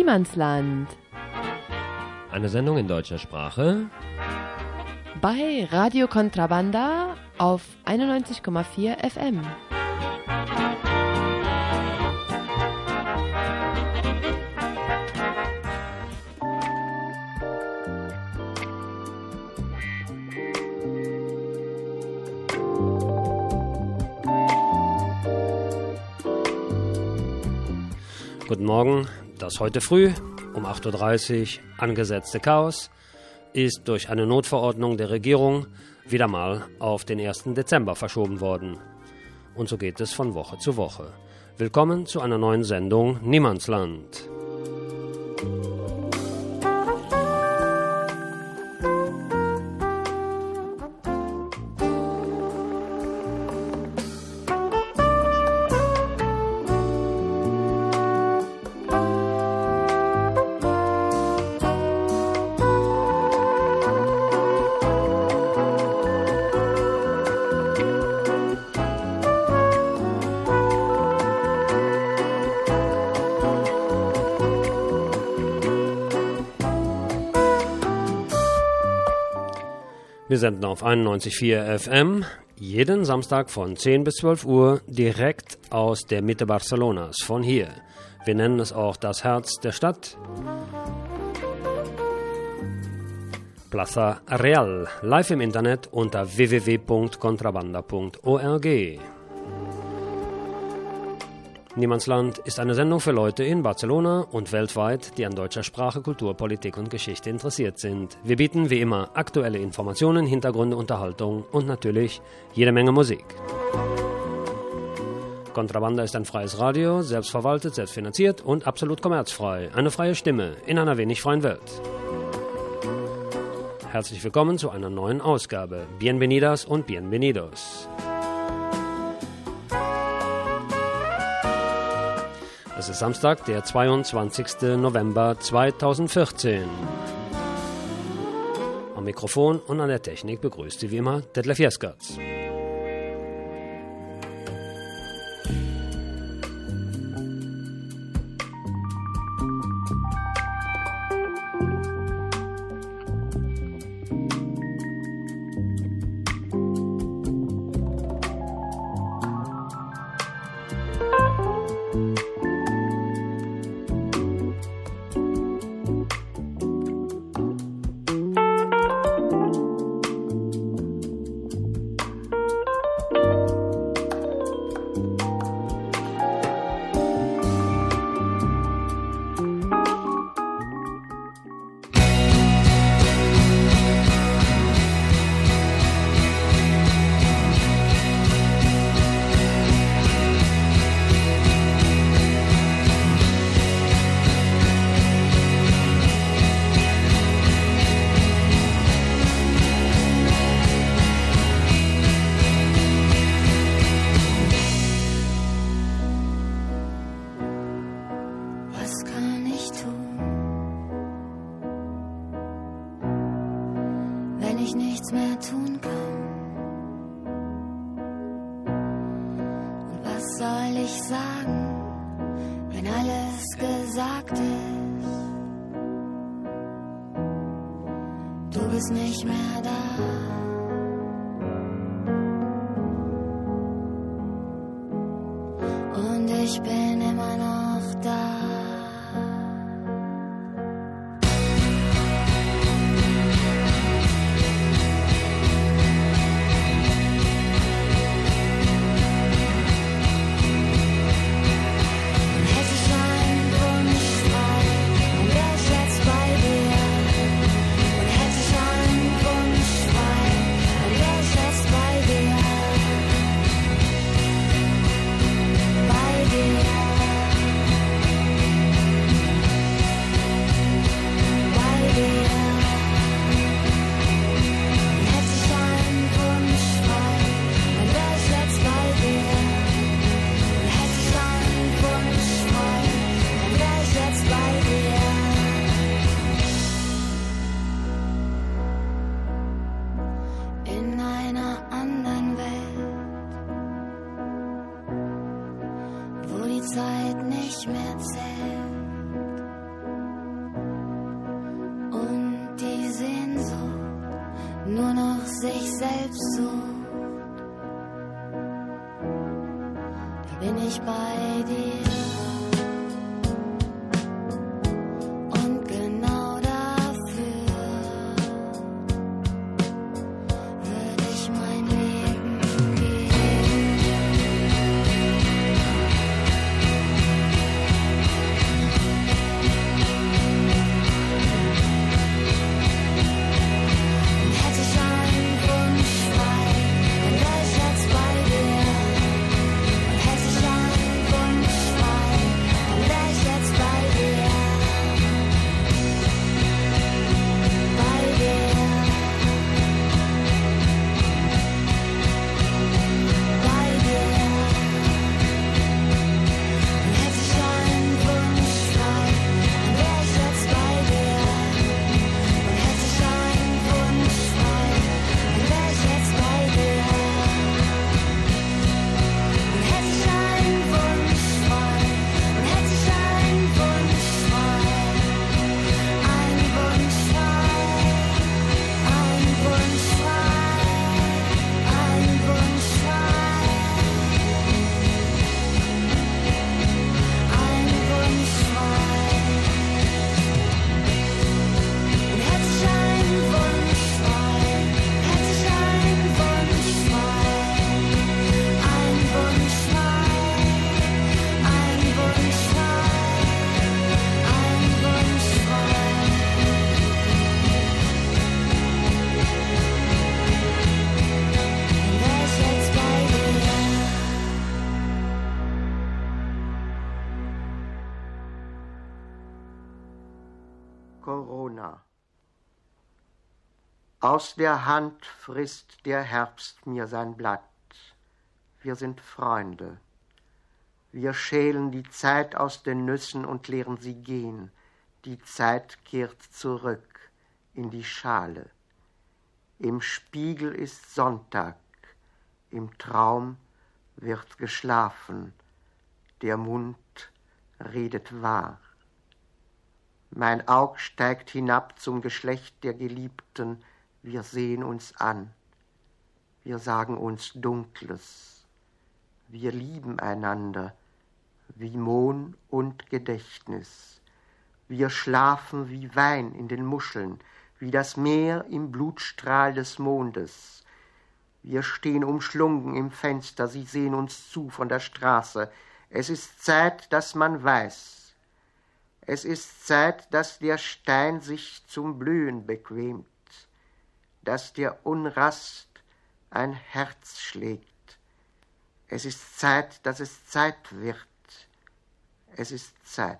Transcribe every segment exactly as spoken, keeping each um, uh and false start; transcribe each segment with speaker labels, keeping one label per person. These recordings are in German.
Speaker 1: Niemandsland.
Speaker 2: Eine Sendung in deutscher Sprache
Speaker 1: Bei Radio Contrabanda auf einundneunzig Komma vier F M.
Speaker 2: Guten Morgen. Das heute früh um acht Uhr dreißig angesetzte Chaos ist durch eine Notverordnung der Regierung wieder mal auf den ersten Dezember verschoben worden. Und so geht es von Woche zu Woche. Willkommen zu einer neuen Sendung Niemandsland. Wir senden auf einundneunzig Komma vier F M jeden Samstag von zehn bis zwölf Uhr direkt aus der Mitte Barcelonas, von hier. Wir nennen es auch das Herz der Stadt. Plaza Real, live im Internet unter w w w punkt contrabanda punkt org. Niemandsland ist eine Sendung für Leute in Barcelona und weltweit, die an deutscher Sprache, Kultur, Politik und Geschichte interessiert sind. Wir bieten wie immer aktuelle Informationen, Hintergründe, Unterhaltung und natürlich jede Menge Musik. Contrabanda ist ein freies Radio, selbstverwaltet, selbstfinanziert und absolut kommerzfrei. Eine freie Stimme in einer wenig freien Welt. Herzlich willkommen zu einer neuen Ausgabe. Bienvenidas und bienvenidos. Es ist Samstag, der zweiundzwanzigsten November zweitausendvierzehn. Am Mikrofon und an der Technik begrüßt Sie wie immer Detlef Jeskertz.
Speaker 3: Bei dir und hätte ich einen Wunsch frei. sucht, da bin ich bei dir.
Speaker 4: Corona. Aus der Hand frisst der Herbst mir sein Blatt. Wir sind Freunde. Wir schälen die Zeit aus den Nüssen und leeren sie gehen. Die Zeit kehrt zurück in die Schale. Im Spiegel ist Sonntag, im Traum wird geschlafen, der Mund redet wahr. Mein Aug steigt hinab zum Geschlecht der Geliebten, wir sehen uns an, wir sagen uns Dunkles, wir lieben einander, wie Mohn und Gedächtnis, wir schlafen wie Wein in den Muscheln, wie das Meer im Blutstrahl des Mondes. Wir stehen umschlungen im Fenster, sie sehen uns zu von der Straße. Es ist Zeit, dass man weiß. Es ist Zeit, dass der Stein sich zum Blühen bequemt, dass der Unrast ein Herz schlägt. Es ist Zeit, dass es Zeit wird. Es ist Zeit.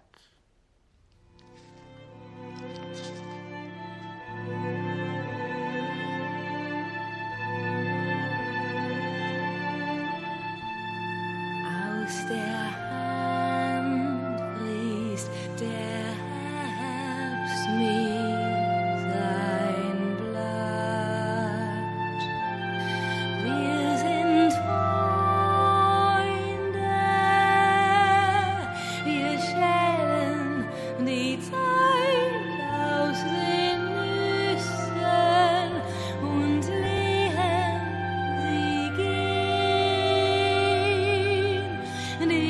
Speaker 3: Aus der Hand fließt der Herbst mir sein Blatt. Wir sind Freunde, wir schälen die Zeit aus den Nüssen und leeren sie gehen. Die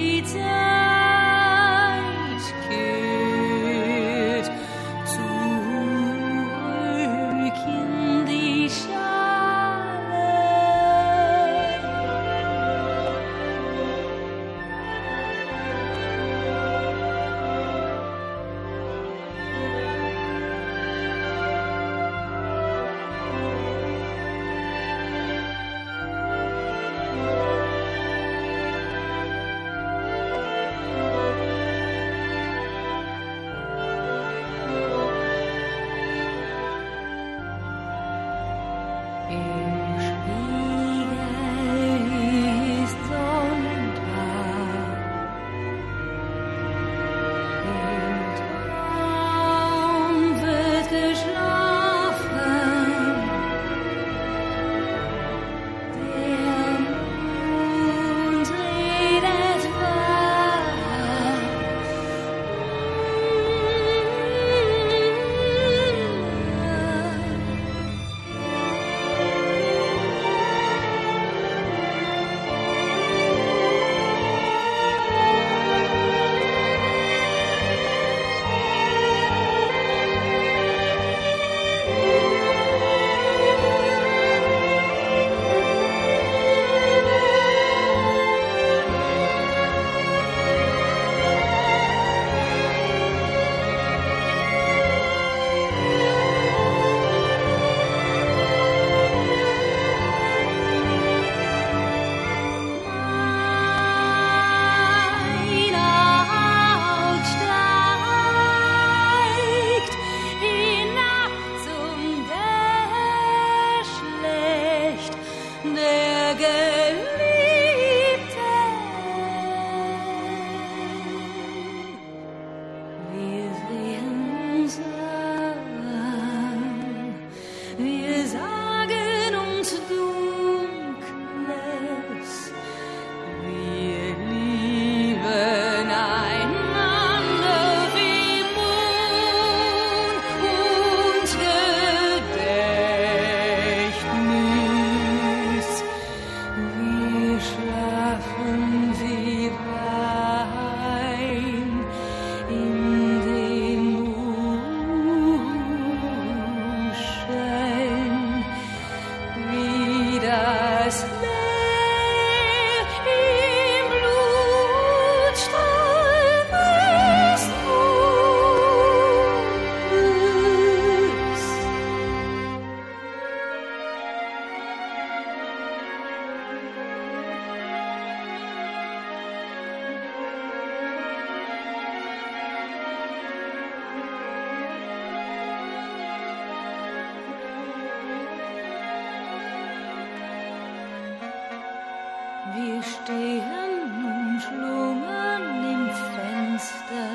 Speaker 3: Wir stehen umschlungen im Fenster.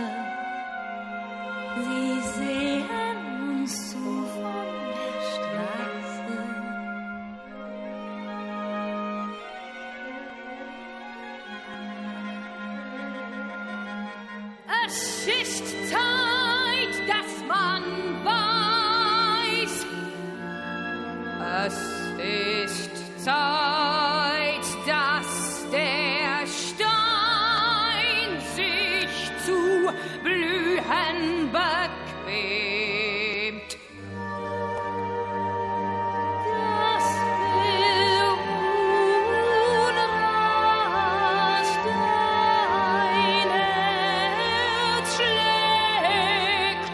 Speaker 3: Sie sehen uns zu von der Straße. Es ist Zeit, dass man weiß. Es ist Zeit, dass der Stein sich zu blühen bequemt. Dass der Unrast dein Herz schlägt.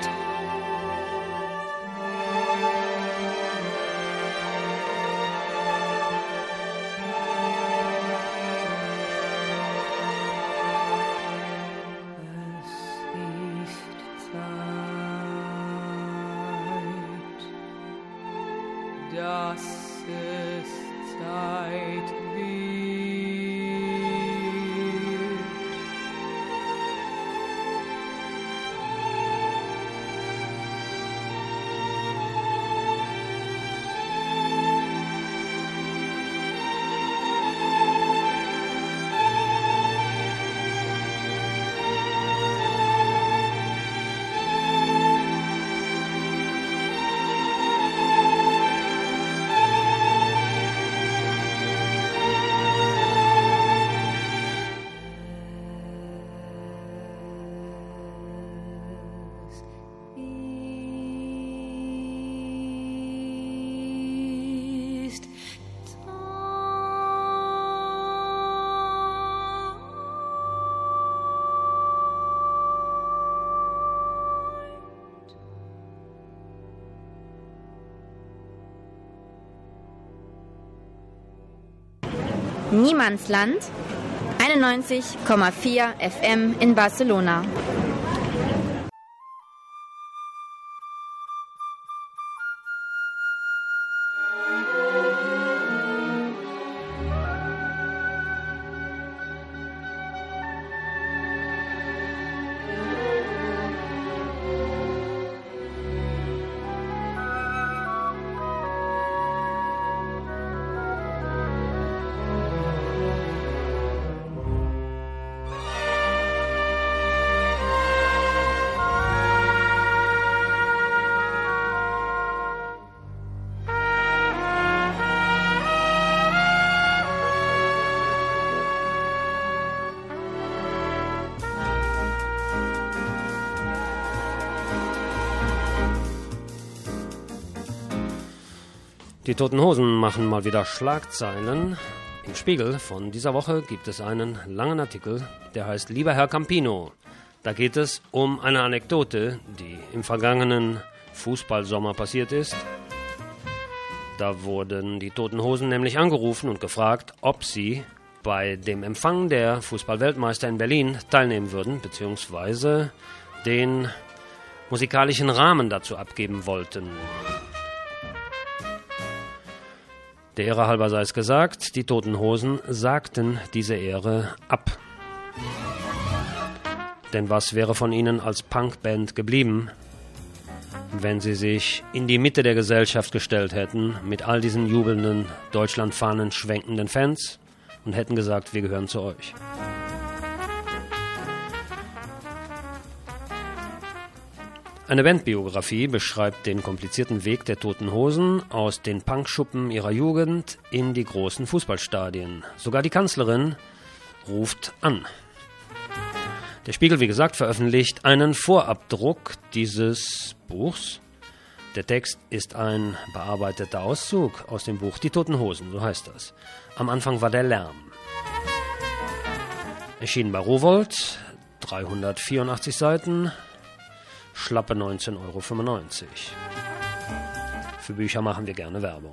Speaker 3: Das ist Zeit wird.
Speaker 5: Niemandsland, einundneunzig Komma vier F M in Barcelona.
Speaker 2: Die Toten Hosen machen mal wieder Schlagzeilen. Im Spiegel von dieser Woche gibt es einen langen Artikel, der heißt Lieber Herr Campino. Da geht es um eine Anekdote, die im vergangenen Fußballsommer passiert ist. Da wurden die Toten Hosen nämlich angerufen und gefragt, ob sie bei dem Empfang der Fußballweltmeister in Berlin teilnehmen würden, beziehungsweise den musikalischen Rahmen dazu abgeben wollten. Der Ehre halber sei es gesagt, die Toten Hosen sagten diese Ehre ab. Denn was wäre von ihnen als Punkband geblieben, wenn sie sich in die Mitte der Gesellschaft gestellt hätten, mit all diesen jubelnden, Deutschlandfahnen schwenkenden Fans und hätten gesagt, wir gehören zu euch. Eine Bandbiografie beschreibt den komplizierten Weg der Toten Hosen aus den Punkschuppen ihrer Jugend in die großen Fußballstadien. Sogar die Kanzlerin ruft an. Der Spiegel, wie gesagt, veröffentlicht einen Vorabdruck dieses Buchs. Der Text ist ein bearbeiteter Auszug aus dem Buch Die Toten Hosen, so heißt das. Am Anfang war der Lärm. Erschienen bei Rowohlt, dreihundertvierundachtzig Seiten, schlappe neunzehn Euro fünfundneunzig. Für Bücher machen wir gerne Werbung.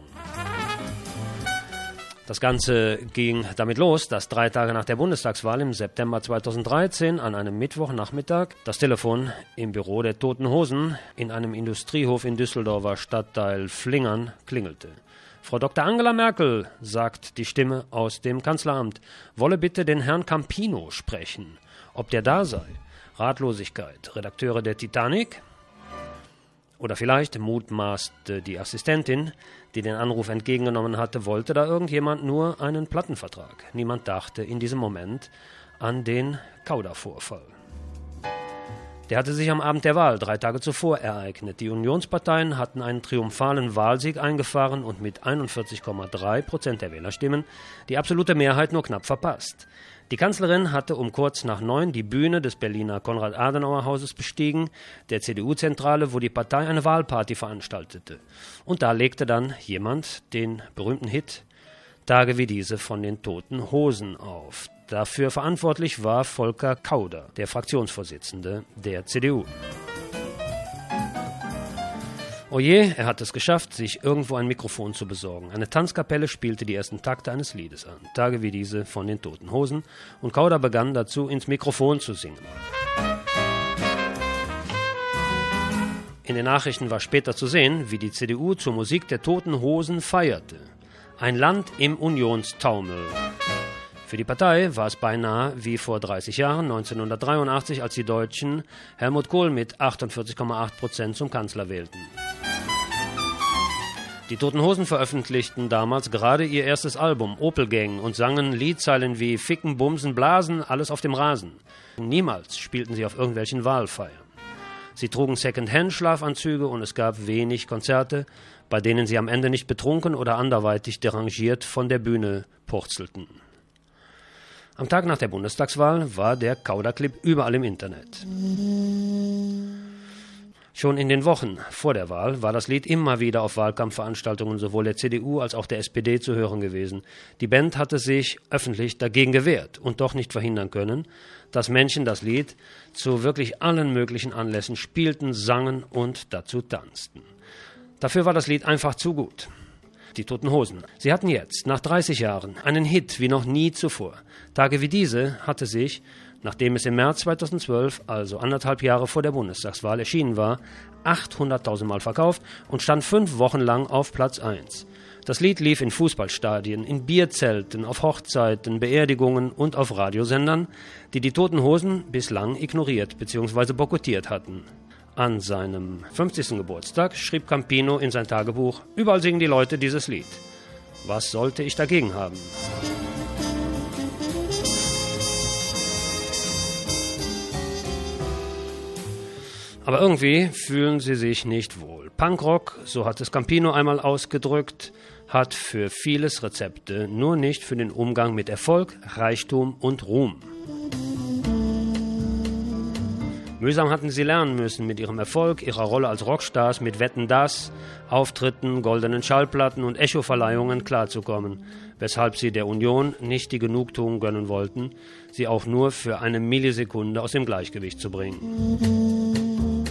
Speaker 2: Das Ganze ging damit los, dass drei Tage nach der Bundestagswahl im September zweitausenddreizehn an einem Mittwochnachmittag das Telefon im Büro der Toten Hosen in einem Industriehof in Düsseldorfer Stadtteil Flingern klingelte. Frau Doktor Angela Merkel, sagt die Stimme aus dem Kanzleramt, wolle bitte den Herrn Campino sprechen. Ob der da sei? Ratlosigkeit. Redakteure der Titanic? Oder vielleicht mutmaßte die Assistentin, die den Anruf entgegengenommen hatte, wollte da irgendjemand nur einen Plattenvertrag. Niemand dachte in diesem Moment an den Kauder-Vorfall. Der hatte sich am Abend der Wahl, drei Tage zuvor, ereignet. Die Unionsparteien hatten einen triumphalen Wahlsieg eingefahren und mit einundvierzig Komma drei Prozent der Wählerstimmen die absolute Mehrheit nur knapp verpasst. Die Kanzlerin hatte um kurz nach neun die Bühne des Berliner Konrad-Adenauer-Hauses bestiegen, der C D U-Zentrale, wo die Partei eine Wahlparty veranstaltete. Und da legte dann jemand den berühmten Hit »Tage wie diese« von den Toten Hosen auf. Dafür verantwortlich war Volker Kauder, der Fraktionsvorsitzende der C D U. Oje, er hat es geschafft, sich irgendwo ein Mikrofon zu besorgen. Eine Tanzkapelle spielte die ersten Takte eines Liedes an, Tage wie diese von den Toten Hosen, und Kauder begann dazu, ins Mikrofon zu singen. In den Nachrichten war später zu sehen, wie die C D U zur Musik der Toten Hosen feierte. Ein Land im Unionstaumel. Für die Partei war es beinahe wie vor dreißig Jahren, neunzehnhundertdreiundachtzig, als die Deutschen Helmut Kohl mit achtundvierzig Komma acht Prozent zum Kanzler wählten. Die Toten Hosen veröffentlichten damals gerade ihr erstes Album, Opel Gang, und sangen Liedzeilen wie Ficken, Bumsen, Blasen, alles auf dem Rasen. Niemals spielten sie auf irgendwelchen Wahlfeiern. Sie trugen Second-Hand-Schlafanzüge und es gab wenig Konzerte, bei denen sie am Ende nicht betrunken oder anderweitig derangiert von der Bühne purzelten. Am Tag nach der Bundestagswahl war der Kauder-Clip überall im Internet. Schon in den Wochen vor der Wahl war das Lied immer wieder auf Wahlkampfveranstaltungen sowohl der C D U als auch der S P D zu hören gewesen. Die Band hatte sich öffentlich dagegen gewehrt und doch nicht verhindern können, dass Menschen das Lied zu wirklich allen möglichen Anlässen spielten, sangen und dazu tanzten. Dafür war das Lied einfach zu gut. Die Toten Hosen. Sie hatten jetzt, nach dreißig Jahren, einen Hit wie noch nie zuvor. Tage wie diese hatte sich, nachdem es im März zweitausendzwölf, also anderthalb Jahre vor der Bundestagswahl, erschienen war, achthunderttausend Mal verkauft und stand fünf Wochen lang auf Platz eins. Das Lied lief in Fußballstadien, in Bierzelten, auf Hochzeiten, Beerdigungen und auf Radiosendern, die die Toten Hosen bislang ignoriert bzw. boykottiert hatten. An seinem fünfzigsten Geburtstag schrieb Campino in sein Tagebuch: Überall singen die Leute dieses Lied. Was sollte ich dagegen haben? Aber irgendwie fühlen sie sich nicht wohl. Punkrock, so hat es Campino einmal ausgedrückt, hat für vieles Rezepte, nur nicht für den Umgang mit Erfolg, Reichtum und Ruhm. Mühsam hatten sie lernen müssen, mit ihrem Erfolg, ihrer Rolle als Rockstars, mit Wetten, dass, Auftritten, goldenen Schallplatten und Echo-Verleihungen klarzukommen, weshalb sie der Union nicht die Genugtuung gönnen wollten, sie auch nur für eine Millisekunde aus dem Gleichgewicht zu bringen.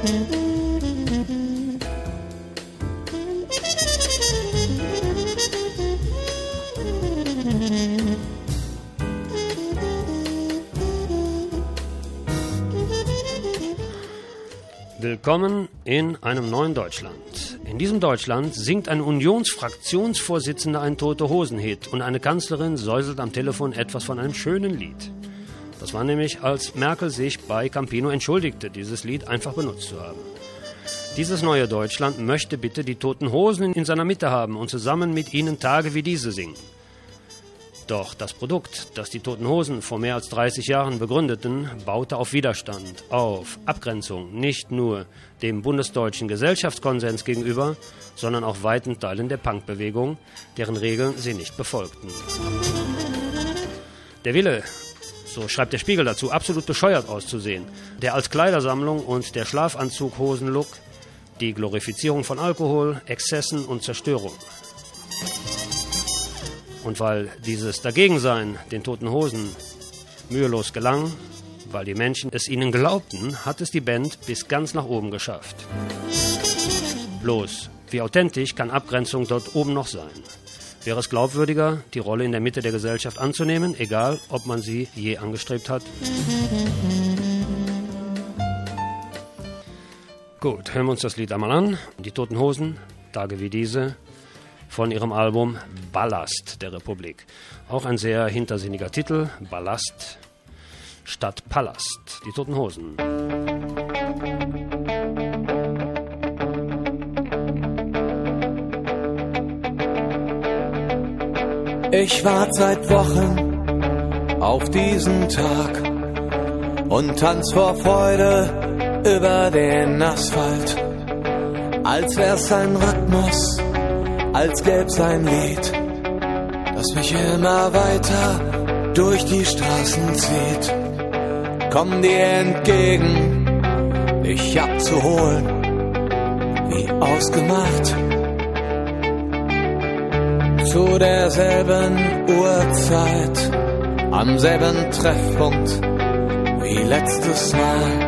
Speaker 2: Willkommen in einem neuen Deutschland. In diesem Deutschland singt ein Unionsfraktionsvorsitzender ein Tote-Hosen-Hit und eine Kanzlerin säuselt am Telefon etwas von einem schönen Lied. Das war nämlich, als Merkel sich bei Campino entschuldigte, dieses Lied einfach benutzt zu haben. Dieses neue Deutschland möchte bitte die Toten Hosen in seiner Mitte haben und zusammen mit ihnen Tage wie diese singen. Doch das Produkt, das die Toten Hosen vor mehr als dreißig Jahren begründeten, baute auf Widerstand, auf Abgrenzung, nicht nur dem bundesdeutschen Gesellschaftskonsens gegenüber, sondern auch weiten Teilen der Punkbewegung, deren Regeln sie nicht befolgten. Der Wille, so schreibt der Spiegel dazu, absolut bescheuert auszusehen, der als Kleidersammlung und der Schlafanzug-Hosen-Look, die Glorifizierung von Alkohol, Exzessen und Zerstörung. Und weil dieses Dagegensein den Toten Hosen mühelos gelang, weil die Menschen es ihnen glaubten, hat es die Band bis ganz nach oben geschafft. Bloß, wie authentisch kann Abgrenzung dort oben noch sein? Wäre es glaubwürdiger, die Rolle in der Mitte der Gesellschaft anzunehmen, egal ob man sie je angestrebt hat? Gut, hören wir uns das Lied einmal an. Die Toten Hosen, Tage wie diese, von ihrem Album Ballast der Republik. Auch ein sehr hintersinniger Titel, Ballast statt Palast. Die Toten Hosen.
Speaker 6: Ich wart seit Wochen auf diesen Tag und tanz vor Freude über den Asphalt, als wär's ein Rhythmus, als gäb's ein Lied, das mich immer weiter durch die Straßen zieht. Komm dir entgegen, dich abzuholen, wie ausgemacht. Zu derselben Uhrzeit, am selben Treffpunkt wie letztes Mal.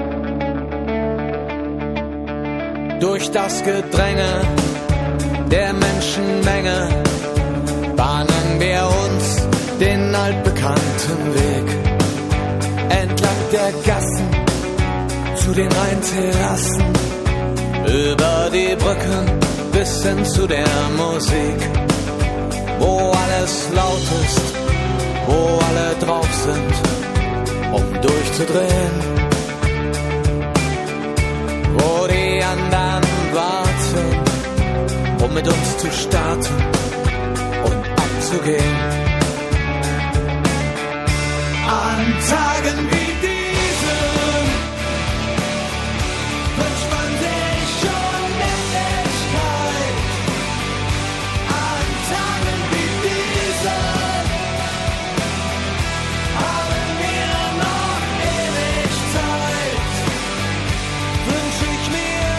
Speaker 6: Durch das Gedränge der Menschenmenge bahnen wir uns den altbekannten Weg entlang der Gassen zu den Rheinterrassen, über die Brücken bis hin zu der Musik, wo alles laut ist, wo alle drauf sind, um durchzudrehen, wo die anderen warten, um mit uns zu starten und abzugehen. An Tagen wie diesen wünscht man sich Unendlichkeit. An Tagen wie diesen haben wir noch ewig Zeit. Wünsch ich mir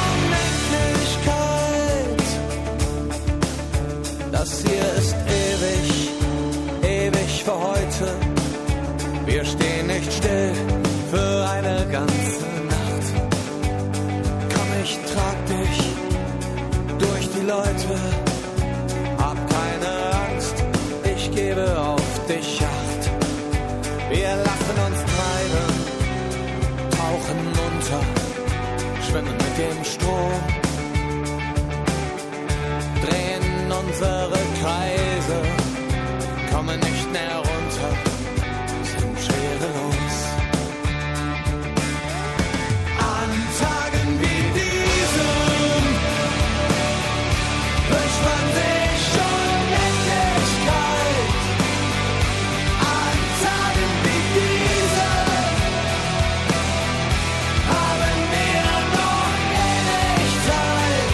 Speaker 6: Unendlichkeit. Das hier ist ewig, ewig für heute. Wir stehen nicht still für eine ganze Nacht. Komm, ich trag dich durch die Leute. Hab keine Angst, ich gebe auf dich Acht. Wir lassen uns treiben, tauchen unter, schwimmen mit dem Strom, drehen unsere Kreise, kommen nicht mehr runter, sind schwerelos. An Tagen wie diesen wünscht man sich Unendlichkeit. An Tagen wie diesen haben wir noch ewig Zeit.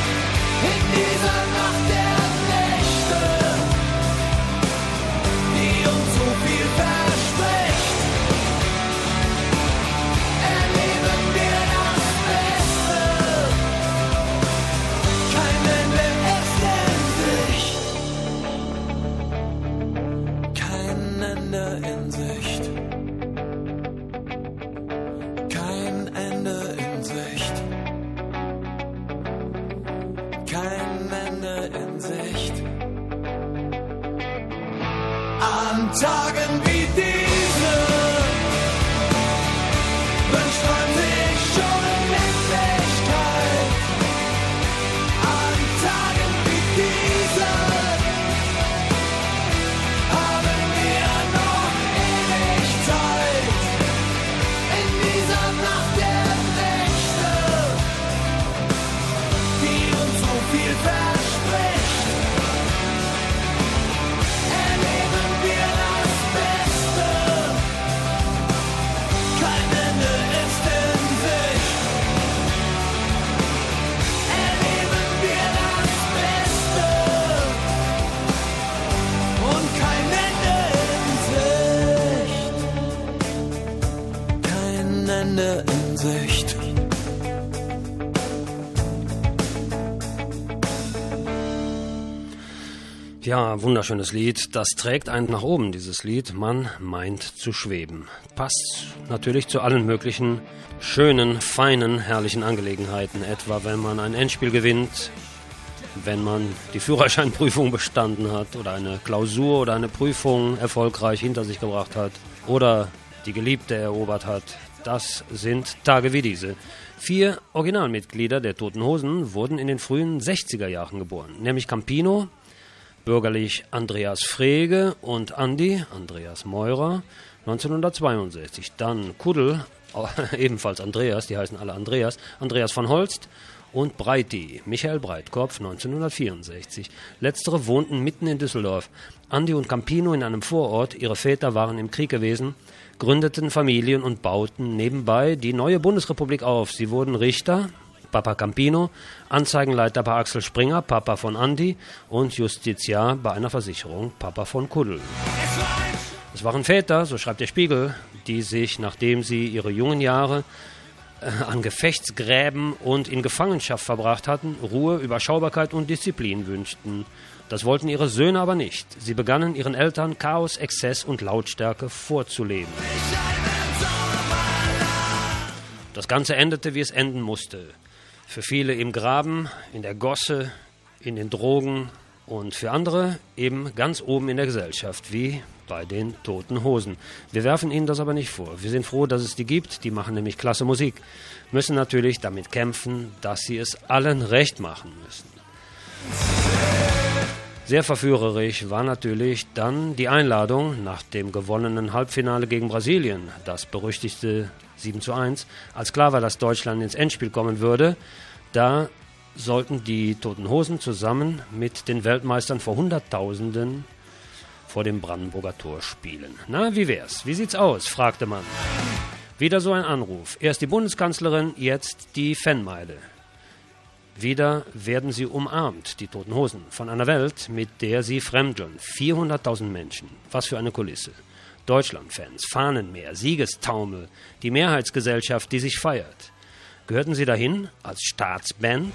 Speaker 6: In dieser Nacht der Nächte, die Tagen wie diese wünscht man sich schon Unendlichkeit. An Tagen wie diese haben wir noch ewig Zeit. In dieser Nacht der Nächte, die uns so viel verspricht, erleben wir das Beste. Kein Ende ist in Sicht. Erleben wir das Beste und kein Ende in Sicht. Kein Ende in Sicht.
Speaker 2: Ja, wunderschönes Lied. Das trägt einen nach oben, dieses Lied. Man meint zu schweben. Passt natürlich zu allen möglichen schönen, feinen, herrlichen Angelegenheiten. Etwa, wenn man ein Endspiel gewinnt, wenn man die Führerscheinprüfung bestanden hat oder eine Klausur oder eine Prüfung erfolgreich hinter sich gebracht hat oder die Geliebte erobert hat. Das sind Tage wie diese. Vier Originalmitglieder der Toten Hosen wurden in den frühen sechziger Jahren geboren, nämlich Campino, bürgerlich Andreas Frege und Andi, Andreas Meurer, neunzehnhundertzweiundsechzig. Dann Kuddel, ebenfalls Andreas, die heißen alle Andreas, Andreas von Holst und Breiti, Michael Breitkopf, neunzehnhundertvierundsechzig. Letztere wohnten mitten in Düsseldorf. Andi und Campino in einem Vorort, ihre Väter waren im Krieg gewesen, gründeten Familien und bauten nebenbei die neue Bundesrepublik auf. Sie wurden Richter, Papa Campino, Anzeigenleiter bei Axel Springer, Papa von Andi und Justiziar bei einer Versicherung, Papa von Kuddel. Es waren Väter, so schreibt der Spiegel, die sich, nachdem sie ihre jungen Jahre äh, an Gefechtsgräben und in Gefangenschaft verbracht hatten, Ruhe, Überschaubarkeit und Disziplin wünschten. Das wollten ihre Söhne aber nicht. Sie begannen ihren Eltern Chaos, Exzess und Lautstärke vorzuleben. Das Ganze endete, wie es enden musste. Für viele im Graben, in der Gosse, in den Drogen und für andere eben ganz oben in der Gesellschaft, wie bei den Toten Hosen. Wir werfen ihnen das aber nicht vor. Wir sind froh, dass es die gibt. Die machen nämlich klasse Musik. Müssen natürlich damit kämpfen, dass sie es allen recht machen müssen. Sehr verführerisch war natürlich dann die Einladung nach dem gewonnenen Halbfinale gegen Brasilien, das berüchtigte sieben zu eins, als klar war, dass Deutschland ins Endspiel kommen würde. Da sollten die Toten Hosen zusammen mit den Weltmeistern vor Hunderttausenden vor dem Brandenburger Tor spielen. Na, wie wär's? Wie sieht's aus? Fragte man. Wieder so ein Anruf. Erst die Bundeskanzlerin, jetzt die Fanmeile. Wieder werden sie umarmt, die Toten Hosen, von einer Welt, mit der sie fremdeln. vierhunderttausend Menschen. Was für eine Kulisse. Deutschlandfans, Fahnenmeer, Siegestaumel, die Mehrheitsgesellschaft, die sich feiert. Gehörten sie dahin als Staatsband?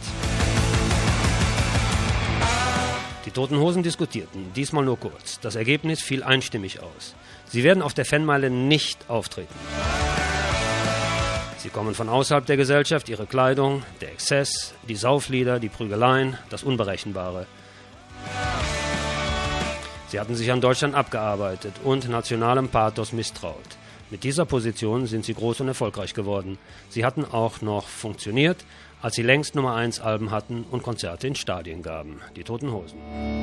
Speaker 2: Die Toten Hosen diskutierten, diesmal nur kurz. Das Ergebnis fiel einstimmig aus. Sie werden auf der Fanmeile nicht auftreten. Sie kommen von außerhalb der Gesellschaft, ihre Kleidung, der Exzess, die Sauflieder, die Prügeleien, das Unberechenbare. Sie hatten sich an Deutschland abgearbeitet und nationalem Pathos misstraut. Mit dieser Position sind sie groß und erfolgreich geworden. Sie hatten auch noch funktioniert, als sie längst Nummer eins Alben hatten und Konzerte in Stadien gaben. Die Toten Hosen.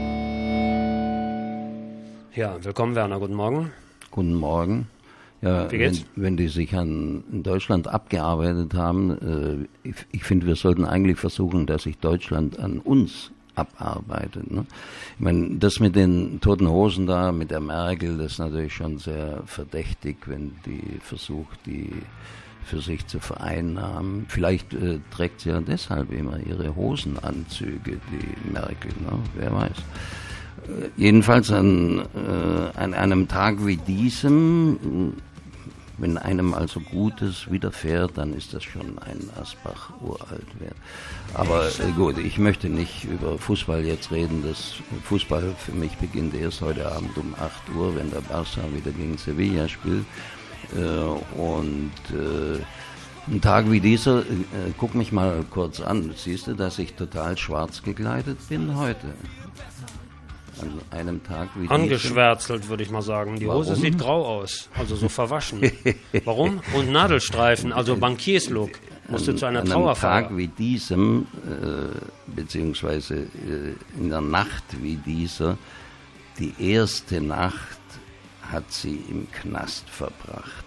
Speaker 2: Ja, willkommen Werner, guten Morgen.
Speaker 7: Guten Morgen. Ja,
Speaker 2: Wie geht's?
Speaker 7: Wenn, wenn die sich an in Deutschland abgearbeitet haben, äh, ich, ich finde, wir sollten eigentlich versuchen, dass sich Deutschland an uns abarbeitet. Ne? Ich meine, das mit den Toten Hosen da, mit der Merkel, das ist natürlich schon sehr verdächtig, wenn die versucht, die für sich zu vereinnahmen. Vielleicht äh, trägt sie ja deshalb immer ihre Hosenanzüge, die Merkel, ne? Wer weiß. Äh, jedenfalls an, äh, an einem Tag wie diesem, wenn einem also Gutes widerfährt, dann ist das schon ein Asbach uralt wert. Aber äh, gut, ich möchte nicht über Fußball jetzt reden. Das Fußball für mich beginnt erst heute Abend um acht Uhr, wenn der Barça wieder gegen Sevilla spielt. Äh, und äh, ein Tag wie dieser, äh, guck mich mal kurz an. Siehst du, dass ich total schwarz gekleidet bin heute? An einem Tag wie
Speaker 2: Angeschwärzelt, würde ich mal sagen. Die
Speaker 7: Warum?
Speaker 2: Hose sieht grau aus, also so verwaschen. Warum? Und Nadelstreifen, also Bankierslook. Musste zu einer
Speaker 7: an einem
Speaker 2: Trauerfeier.
Speaker 7: Tag wie diesem, äh, beziehungsweise äh, in der Nacht wie dieser, die erste Nacht hat sie im Knast verbracht.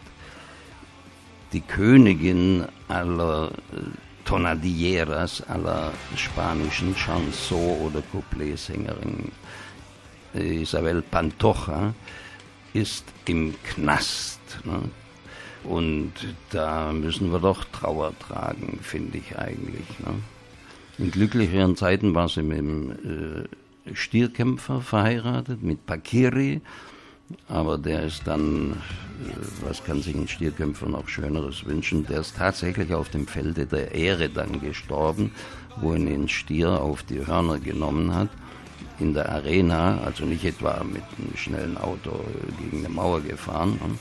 Speaker 7: Die Königin aller äh, Tonadilleras, aller spanischen Chanson- oder Coupletsängerinnen, äh, Isabel Pantoja, ist im Knast. Ne? Und da müssen wir doch Trauer tragen, finde ich eigentlich. Ne? In glücklicheren Zeiten war sie mit dem äh, Stierkämpfer verheiratet, mit Paquiri, aber der ist dann, äh, was kann sich ein Stierkämpfer noch Schöneres wünschen, der ist tatsächlich auf dem Felde der Ehre dann gestorben, wo ihn ein Stier auf die Hörner genommen hat, in der Arena, also nicht etwa mit einem schnellen Auto gegen eine Mauer gefahren. Ne?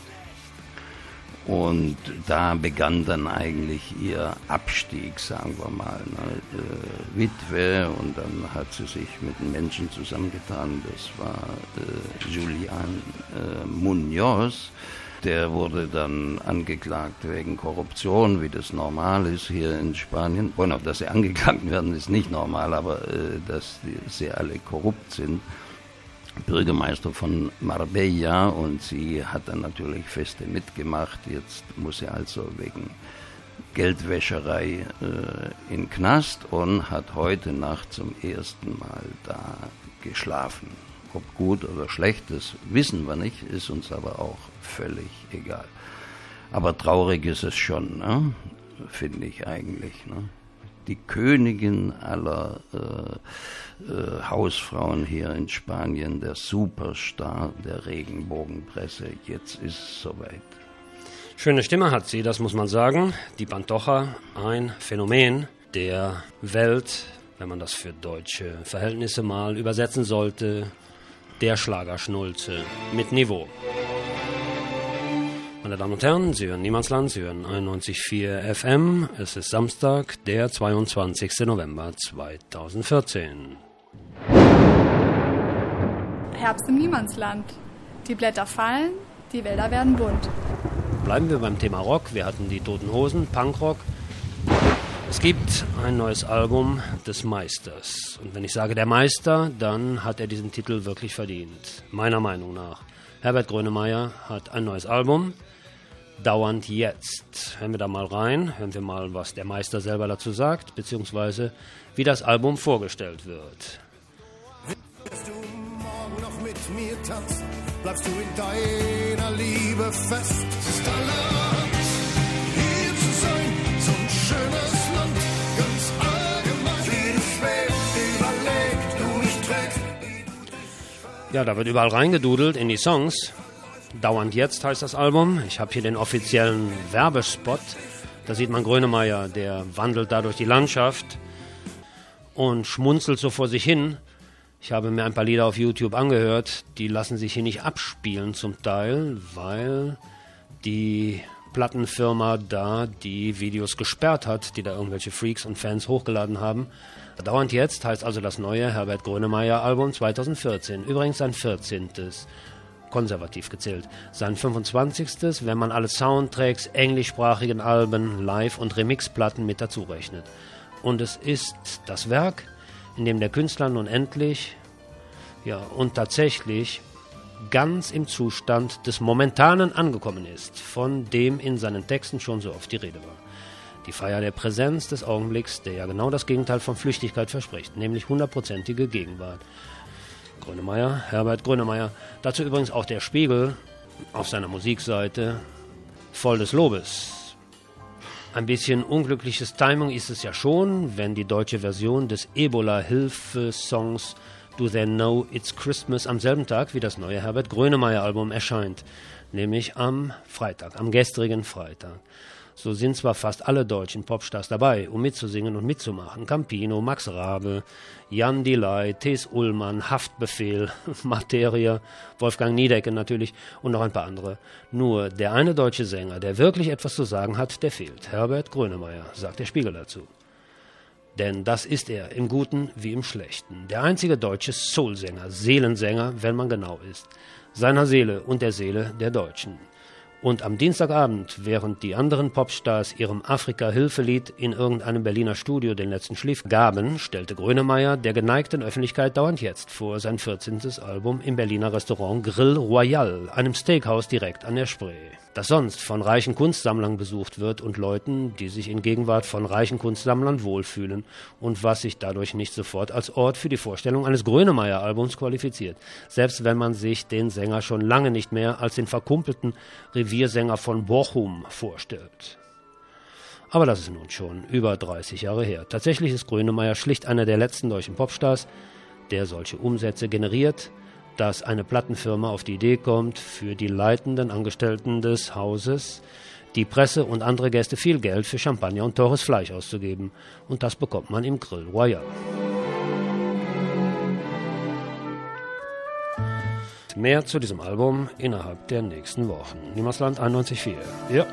Speaker 7: Und da begann dann eigentlich ihr Abstieg, sagen wir mal. Ne? Äh, Witwe, und dann hat sie sich mit einem Menschen zusammengetan, das war äh, Julian äh, Munoz. Der wurde dann angeklagt wegen Korruption, wie das normal ist hier in Spanien. Bueno, dass sie angeklagt werden, ist nicht normal, aber äh, dass die, sie alle korrupt sind. Bürgermeister von Marbella, und sie hat dann natürlich Feste mitgemacht. Jetzt muss sie also wegen Geldwäscherei äh, in den Knast und hat heute Nacht zum ersten Mal da geschlafen. Ob gut oder schlecht, das wissen wir nicht, ist uns aber auch völlig egal. Aber traurig ist es schon, ne? Finde ich eigentlich. Ne? Die Königin aller äh, äh, Hausfrauen hier in Spanien, der Superstar der Regenbogenpresse, jetzt ist es soweit.
Speaker 2: Schöne Stimme hat sie, das muss man sagen. Die Pantoja, ein Phänomen der Welt, wenn man das für deutsche Verhältnisse mal übersetzen sollte, der Schlagerschnulze mit Niveau. Meine Damen und Herren, Sie hören Niemandsland, Sie hören einundneunzig Komma vier F M. Es ist Samstag, der zweiundzwanzigster November zweitausendvierzehn.
Speaker 8: Herbst im Niemandsland. Die Blätter fallen, die Wälder werden bunt.
Speaker 2: Bleiben wir beim Thema Rock. Wir hatten die Toten Hosen, Punkrock. Es gibt ein neues Album des Meisters. Und wenn ich sage der Meister, dann hat er diesen Titel wirklich verdient. Meiner Meinung nach. Herbert Grönemeyer hat ein neues Album. Dauernd jetzt. Hören wir da mal rein, hören wir mal, was der Meister selber dazu sagt, beziehungsweise wie das Album vorgestellt wird.
Speaker 9: Willst du morgen noch mit mir tanzen? Bleibst du in deiner Liebe fest? Es ist allerhand, hier zu sein, so ein schönes Land, ganz allgemein. Wie du schwebst, überlegt, du mich trägst.
Speaker 2: Ja, da wird überall reingedudelt in die Songs. Dauernd jetzt heißt das Album. Ich habe hier den offiziellen Werbespot. Da sieht man Grönemeyer, der wandelt da durch die Landschaft und schmunzelt so vor sich hin. Ich habe mir ein paar Lieder auf YouTube angehört. Die lassen sich hier nicht abspielen zum Teil, weil die Plattenfirma da die Videos gesperrt hat, die da irgendwelche Freaks und Fans hochgeladen haben. Dauernd jetzt heißt also das neue Herbert Grönemeyer Album zweitausendvierzehn. Übrigens sein vierzehntes konservativ gezählt. Sein fünfundzwanzigstes, wenn man alle Soundtracks, englischsprachigen Alben, Live- und Remixplatten mit dazu rechnet. Und es ist das Werk, in dem der Künstler nun endlich, ja, und tatsächlich ganz im Zustand des Momentanen angekommen ist, von dem in seinen Texten schon so oft die Rede war. Die Feier der Präsenz des Augenblicks, der ja genau das Gegenteil von Flüchtigkeit verspricht, nämlich hundertprozentige Gegenwart. Grönemeyer, Herbert Grönemeyer, dazu übrigens auch der Spiegel auf seiner Musikseite, voll des Lobes. Ein bisschen unglückliches Timing ist es ja schon, wenn die deutsche Version des Ebola-Hilfe-Songs Do They Know It's Christmas am selben Tag wie das neue Herbert Grönemeyer-Album erscheint, nämlich am Freitag, am gestrigen Freitag. So sind zwar fast alle deutschen Popstars dabei, um mitzusingen und mitzumachen. Campino, Max Rabe, Jan Delay, Thes Ullmann, Haftbefehl, Materia, Wolfgang Niedecken natürlich und noch ein paar andere. Nur der eine deutsche Sänger, der wirklich etwas zu sagen hat, der fehlt. Herbert Grönemeyer, sagt der Spiegel dazu. Denn das ist er, im Guten wie im Schlechten. Der einzige deutsche Soulsänger, Seelensänger, wenn man genau ist. Seiner Seele und der Seele der Deutschen. Und am Dienstagabend, während die anderen Popstars ihrem Afrika-Hilfelied in irgendeinem Berliner Studio den letzten Schliff gaben, stellte Grönemeyer der geneigten Öffentlichkeit dauernd jetzt vor sein vierzehntes Album im Berliner Restaurant Grill Royal, einem Steakhouse direkt an der Spree, das sonst von reichen Kunstsammlern besucht wird und Leuten, die sich in Gegenwart von reichen Kunstsammlern wohlfühlen und was sich dadurch nicht sofort als Ort für die Vorstellung eines Grönemeyer-Albums qualifiziert, selbst wenn man sich den Sänger schon lange nicht mehr als den verkumpelten Reviersänger von Bochum vorstellt. Aber das ist nun schon über dreißig Jahre her. Tatsächlich ist Grönemeyer schlicht einer der letzten deutschen Popstars, der solche Umsätze generiert, dass eine Plattenfirma auf die Idee kommt, für die leitenden Angestellten des Hauses, die Presse und andere Gäste viel Geld für Champagner und teures Fleisch auszugeben. Und das bekommt man im Grill Royal. Mehr zu diesem Album innerhalb der nächsten Wochen. Niemandsland einundneunzig Komma vier. Ja.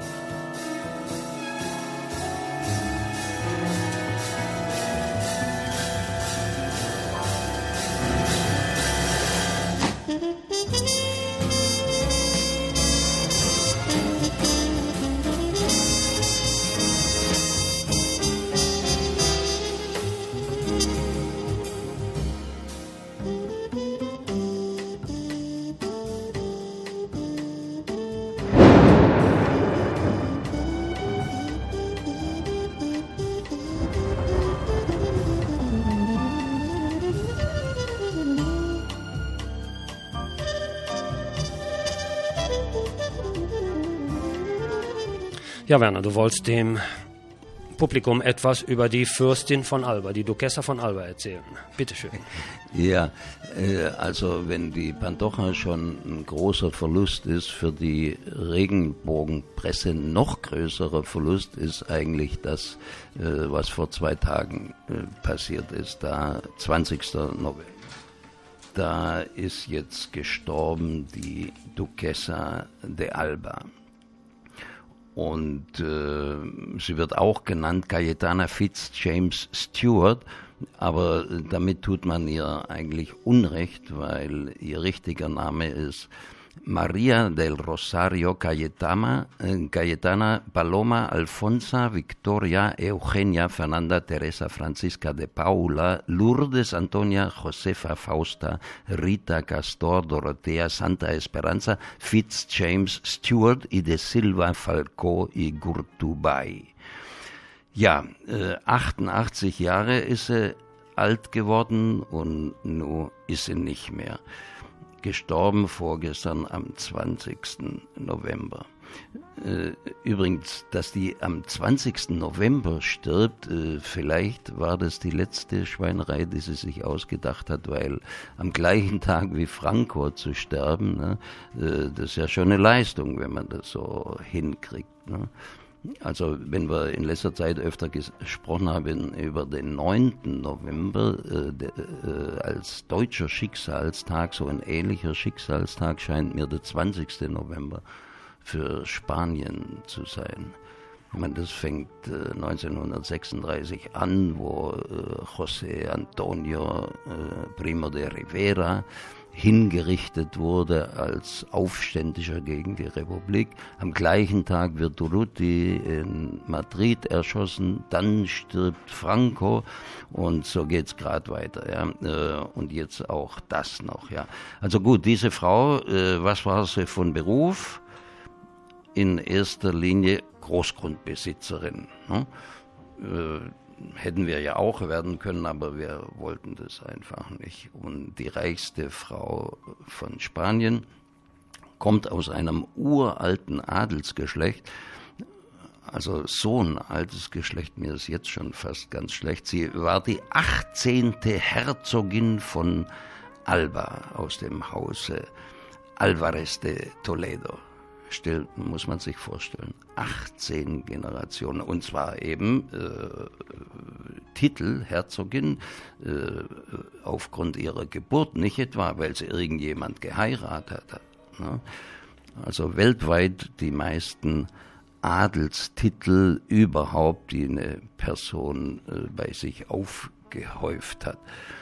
Speaker 2: Ja, Werner, du wolltest dem Publikum etwas über die Fürstin von Alba, die Duquesa von Alba erzählen. Bitte schön.
Speaker 7: Ja, äh, also wenn die Pantoja schon ein großer Verlust ist, für die Regenbogenpresse noch größerer Verlust ist eigentlich das, äh, was vor zwei Tagen äh, passiert ist, da zwanzigsten November. Da ist jetzt gestorben die Duquesa de Alba. Und äh, sie wird auch genannt Cayetana Fitz-James Stewart, aber damit tut man ihr eigentlich Unrecht, weil ihr richtiger Name ist María del Rosario Cayetana, äh, Cayetana Paloma Alfonsa Victoria Eugenia Fernanda Teresa Francisca de Paula Lourdes Antonia Josefa Fausta Rita Castor Dorotea Santa Esperanza Fitz James Stewart y de Silva Falcó y Gurtubay. Ja, äh, achtundachtzig Jahre ist sie alt geworden und nun ist sie nicht mehr. Gestorben vorgestern am zwanzigsten November. Übrigens, dass die am zwanzigsten November stirbt, vielleicht war das die letzte Schweinerei, die sie sich ausgedacht hat, weil am gleichen Tag wie Franco zu sterben, ne, das ist ja schon eine Leistung, wenn man das so hinkriegt. Ne. Also wenn wir in letzter Zeit öfter gesprochen haben über den neunten November äh, de, äh, als deutscher Schicksalstag, so ein ähnlicher Schicksalstag scheint mir der zwanzigsten November für Spanien zu sein. Ich meine, das fängt äh, neunzehnhundertsechsunddreißig an, wo äh, José Antonio äh, Primo de Rivera hingerichtet wurde als Aufständischer gegen die Republik. Am gleichen Tag wird Durruti in Madrid erschossen, dann stirbt Franco und so geht's gerade weiter. Ja. Und jetzt auch das noch. Ja. Also gut, diese Frau, was war sie von Beruf? In erster Linie Großgrundbesitzerin. Hätten wir ja auch werden können, aber wir wollten das einfach nicht. Und die reichste Frau von Spanien kommt aus einem uralten Adelsgeschlecht, also so ein altes Geschlecht, mir ist jetzt schon fast ganz schlecht. Sie war die achtzehnte Herzogin von Alba aus dem Hause Álvarez de Toledo. Still, muss man sich vorstellen, achtzehn Generationen, und zwar eben äh, Titel Herzogin äh, aufgrund ihrer Geburt, nicht etwa, weil sie irgendjemand geheiratet hat. Ne? Also weltweit die meisten Adelstitel überhaupt, die eine Person äh, bei sich aufgehäuft hat.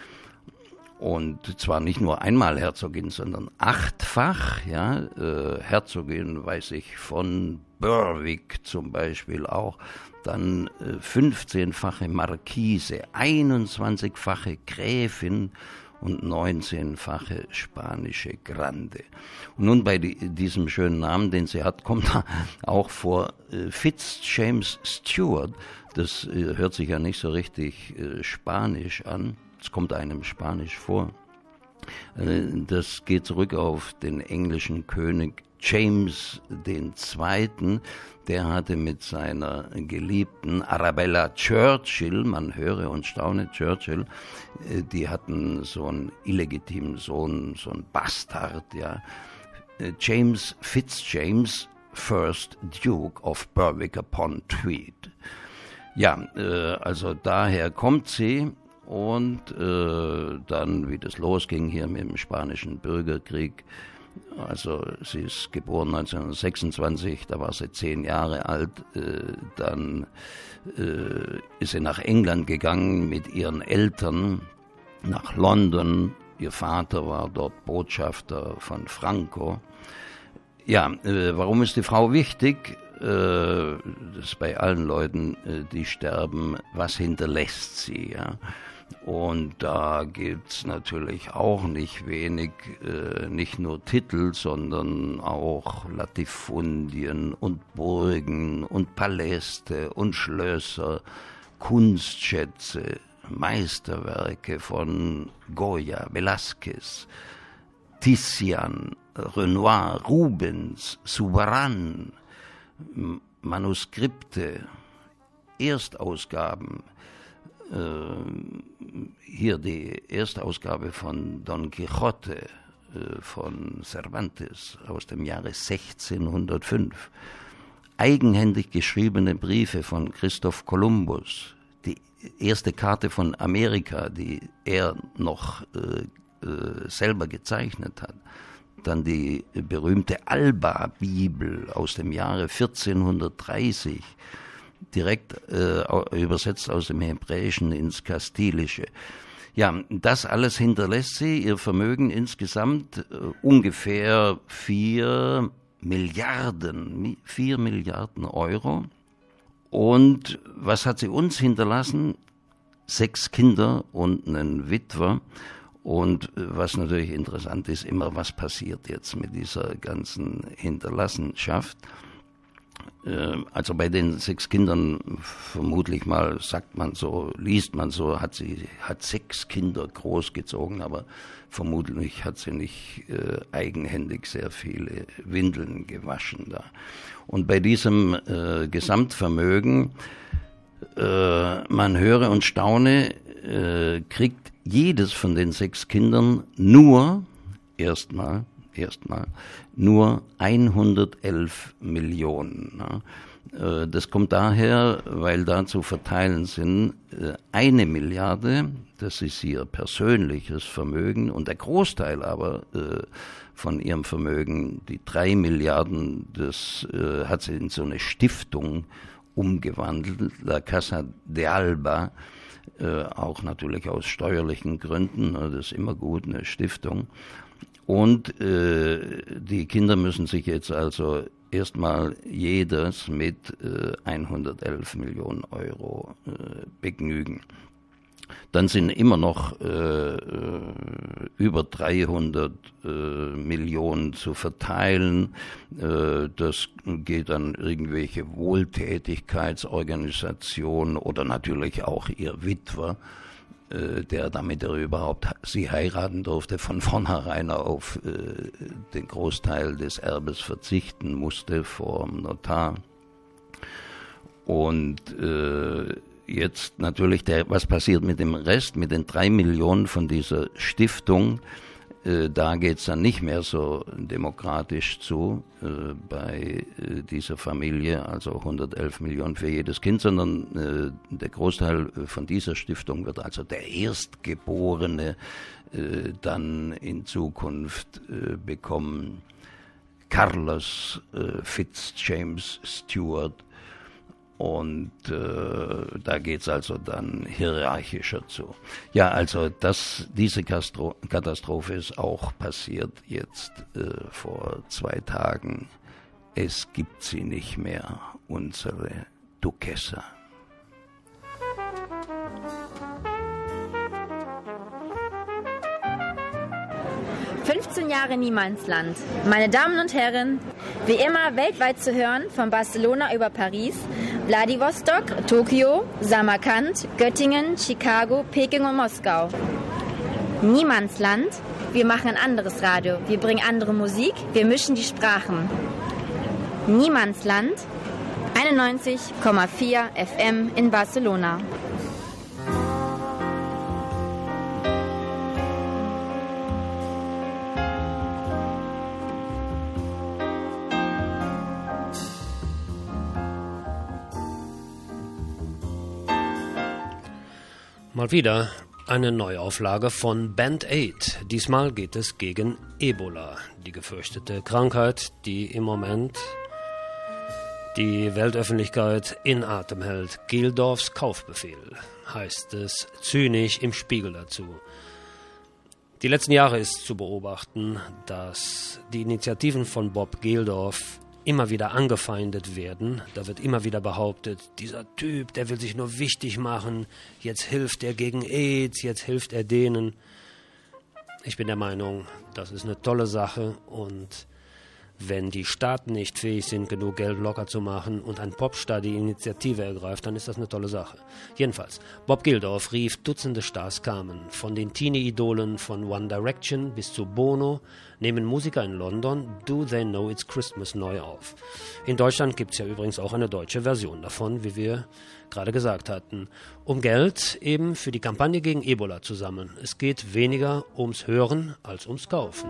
Speaker 7: Und zwar nicht nur einmal Herzogin, sondern achtfach, ja, äh, Herzogin, weiß ich, von Berwick zum Beispiel auch, dann äh, fünfzehnfache Marquise, einundzwanzigfache Gräfin und neunzehnfache spanische Grande. Und nun bei die, diesem schönen Namen, den sie hat, kommt da auch vor äh, Fitzjames Stewart. Das äh, hört sich ja nicht so richtig äh, spanisch an. Es kommt einem Spanisch vor. Äh, das geht zurück auf den englischen König James der Zweite. Der hatte mit seiner Geliebten Arabella Churchill, man höre und staune, Churchill, äh, die hatten so einen illegitimen Sohn, so einen Bastard, ja. Äh, James Fitzjames, First Duke of Berwick upon Tweed. Ja, äh, also daher kommt sie. Und äh, dann, wie das losging hier mit dem Spanischen Bürgerkrieg, also sie ist geboren neunzehnhundertsechsundzwanzig, da war sie zehn Jahre alt, äh, dann äh, ist sie nach England gegangen mit ihren Eltern, nach London. Ihr Vater war dort Botschafter von Franco. Ja, äh, warum ist die Frau wichtig? Äh, das ist bei allen Leuten, äh, die sterben, was hinterlässt sie, ja? Und da gibt's natürlich auch nicht wenig, äh, nicht nur Titel, sondern auch Latifundien und Burgen und Paläste und Schlösser, Kunstschätze, Meisterwerke von Goya, Velázquez, Titian, Renoir, Rubens, Souberan, Manuskripte, Erstausgaben. Hier die Erstausgabe von Don Quixote von Cervantes aus dem Jahre sechzehnhundertfünf. Eigenhändig geschriebene Briefe von Christoph Kolumbus. Die erste Karte von Amerika, die er noch äh, äh, selber gezeichnet hat. Dann die berühmte Alba-Bibel aus dem Jahre vierzehnhundertdreißig. Direkt äh, übersetzt aus dem Hebräischen ins Kastilische. Ja, das alles hinterlässt sie, ihr Vermögen insgesamt äh, ungefähr vier Milliarden, vier Milliarden Euro. Und was hat sie uns hinterlassen? Sechs Kinder und einen Witwer. Und was natürlich interessant ist, immer was passiert jetzt mit dieser ganzen Hinterlassenschaft. Also bei den sechs Kindern, vermutlich mal, sagt man so, liest man so, hat sie hat sechs Kinder großgezogen, aber vermutlich hat sie nicht äh, eigenhändig sehr viele Windeln gewaschen da. Und bei diesem äh, Gesamtvermögen, äh, man höre und staune, äh, kriegt jedes von den sechs Kindern nur, erstmal, erstmal, nur hundertelf Millionen. Das kommt daher, weil da zu verteilen sind eine Milliarde, das ist ihr persönliches Vermögen, und der Großteil aber von ihrem Vermögen, die drei Milliarden, das hat sie in so eine Stiftung umgewandelt, La Casa de Alba, auch natürlich aus steuerlichen Gründen, das ist immer gut, eine Stiftung. Und äh, die Kinder müssen sich jetzt also erstmal jedes mit äh, hundertelf Millionen Euro äh, begnügen. Dann sind immer noch äh, über dreihundert äh, Millionen zu verteilen. Äh, das geht an irgendwelche Wohltätigkeitsorganisationen oder natürlich auch ihr Witwer, der, damit er überhaupt sie heiraten durfte, von vornherein auf äh, den Großteil des Erbes verzichten musste vor dem Notar. Und äh, jetzt natürlich, der, was passiert mit dem Rest, mit den drei Millionen von dieser Stiftung? Äh, da geht's dann nicht mehr so demokratisch zu äh, bei äh, dieser Familie, also hundertelf Millionen für jedes Kind, sondern äh, der Großteil von dieser Stiftung wird also der Erstgeborene äh, dann in Zukunft äh, bekommen. Carlos äh, Fitzjames Stewart. Und äh, da geht's also dann hierarchischer zu. Ja, also das, diese Kastro- Katastrophe ist auch passiert jetzt äh, vor zwei Tagen. Es gibt sie nicht mehr, unsere Duquesa.
Speaker 5: fünfzehn Jahre Niemandsland. Meine Damen und Herren, wie immer weltweit zu hören, von Barcelona über Paris, Wladiwostok, Tokio, Samarkand, Göttingen, Chicago, Peking und Moskau. Niemandsland, wir machen ein anderes Radio, wir bringen andere Musik, wir mischen die Sprachen. Niemandsland, einundneunzig Komma vier F M in Barcelona.
Speaker 2: Mal wieder eine Neuauflage von Band Aid. Diesmal geht es gegen Ebola, die gefürchtete Krankheit, die im Moment die Weltöffentlichkeit in Atem hält. Geldorfs Kaufbefehl, heißt es zynisch im Spiegel dazu. Die letzten Jahre ist zu beobachten, dass die Initiativen von Bob Geldorf immer wieder angefeindet werden. Da wird immer wieder behauptet, dieser Typ, der will sich nur wichtig machen, jetzt hilft er gegen AIDS, jetzt hilft er denen. Ich bin der Meinung, das ist eine tolle Sache und wenn die Staaten nicht fähig sind, genug Geld locker zu machen und ein Popstar die Initiative ergreift, dann ist das eine tolle Sache. Jedenfalls, Bob Geldorf rief Dutzende Stars kamen, von den Teenie-Idolen von One Direction bis zu Bono, nehmen Musiker in London Do They Know It's Christmas neu auf. In Deutschland gibt es ja übrigens auch eine deutsche Version davon, wie wir gerade gesagt hatten, um Geld eben für die Kampagne gegen Ebola zu sammeln. Es geht weniger ums Hören als ums Kaufen.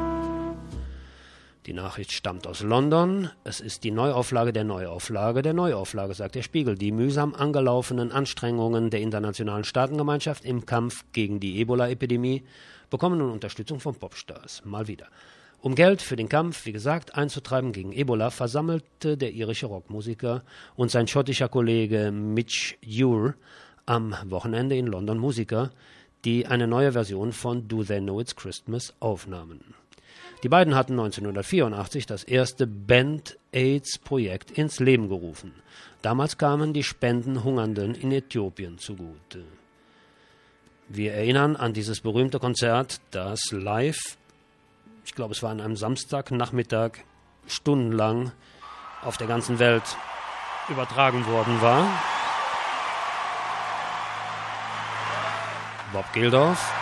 Speaker 2: Die Nachricht stammt aus London. Es ist die Neuauflage der Neuauflage der Neuauflage, sagt der Spiegel. Die mühsam angelaufenen Anstrengungen der internationalen Staatengemeinschaft im Kampf gegen die Ebola-Epidemie bekommen nun Unterstützung von Popstars. Mal wieder. Um Geld für den Kampf, wie gesagt, einzutreiben gegen Ebola, versammelte der irische Rockmusiker und sein schottischer Kollege Mitch Ure am Wochenende in London Musiker, die eine neue Version von Do They Know It's Christmas aufnahmen. Die beiden hatten neunzehnhundertvierundachtzig das erste Band-Aids-Projekt ins Leben gerufen. Damals kamen die Spenden Hungernden in Äthiopien zugute. Wir erinnern an dieses berühmte Konzert, das live, ich glaube es war an einem Samstagnachmittag, stundenlang auf der ganzen Welt übertragen worden war. Bob Geldorf.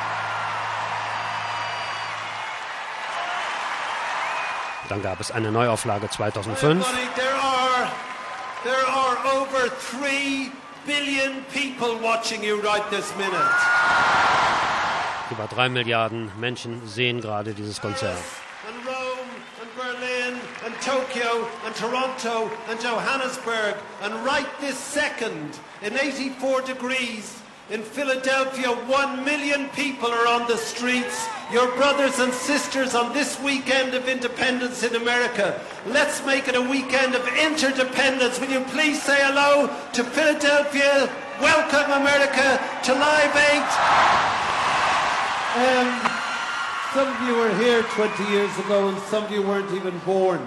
Speaker 2: Dann gab es eine Neuauflage zweitausendfünf.
Speaker 10: There are, there are over three billion people watching you right this minute.
Speaker 2: Über drei Milliarden Menschen sehen gerade dieses Konzert.
Speaker 10: And Rome and Berlin and Tokyo and Toronto and Johannesburg and right this second in eighty-four degrees in Philadelphia, one million people are on the streets. Your brothers and sisters on this weekend of independence in America. Let's make it a weekend of interdependence. Will you please say hello to Philadelphia? Welcome America to Live Aid. Um, some of you were here twenty years ago and some of you weren't even born.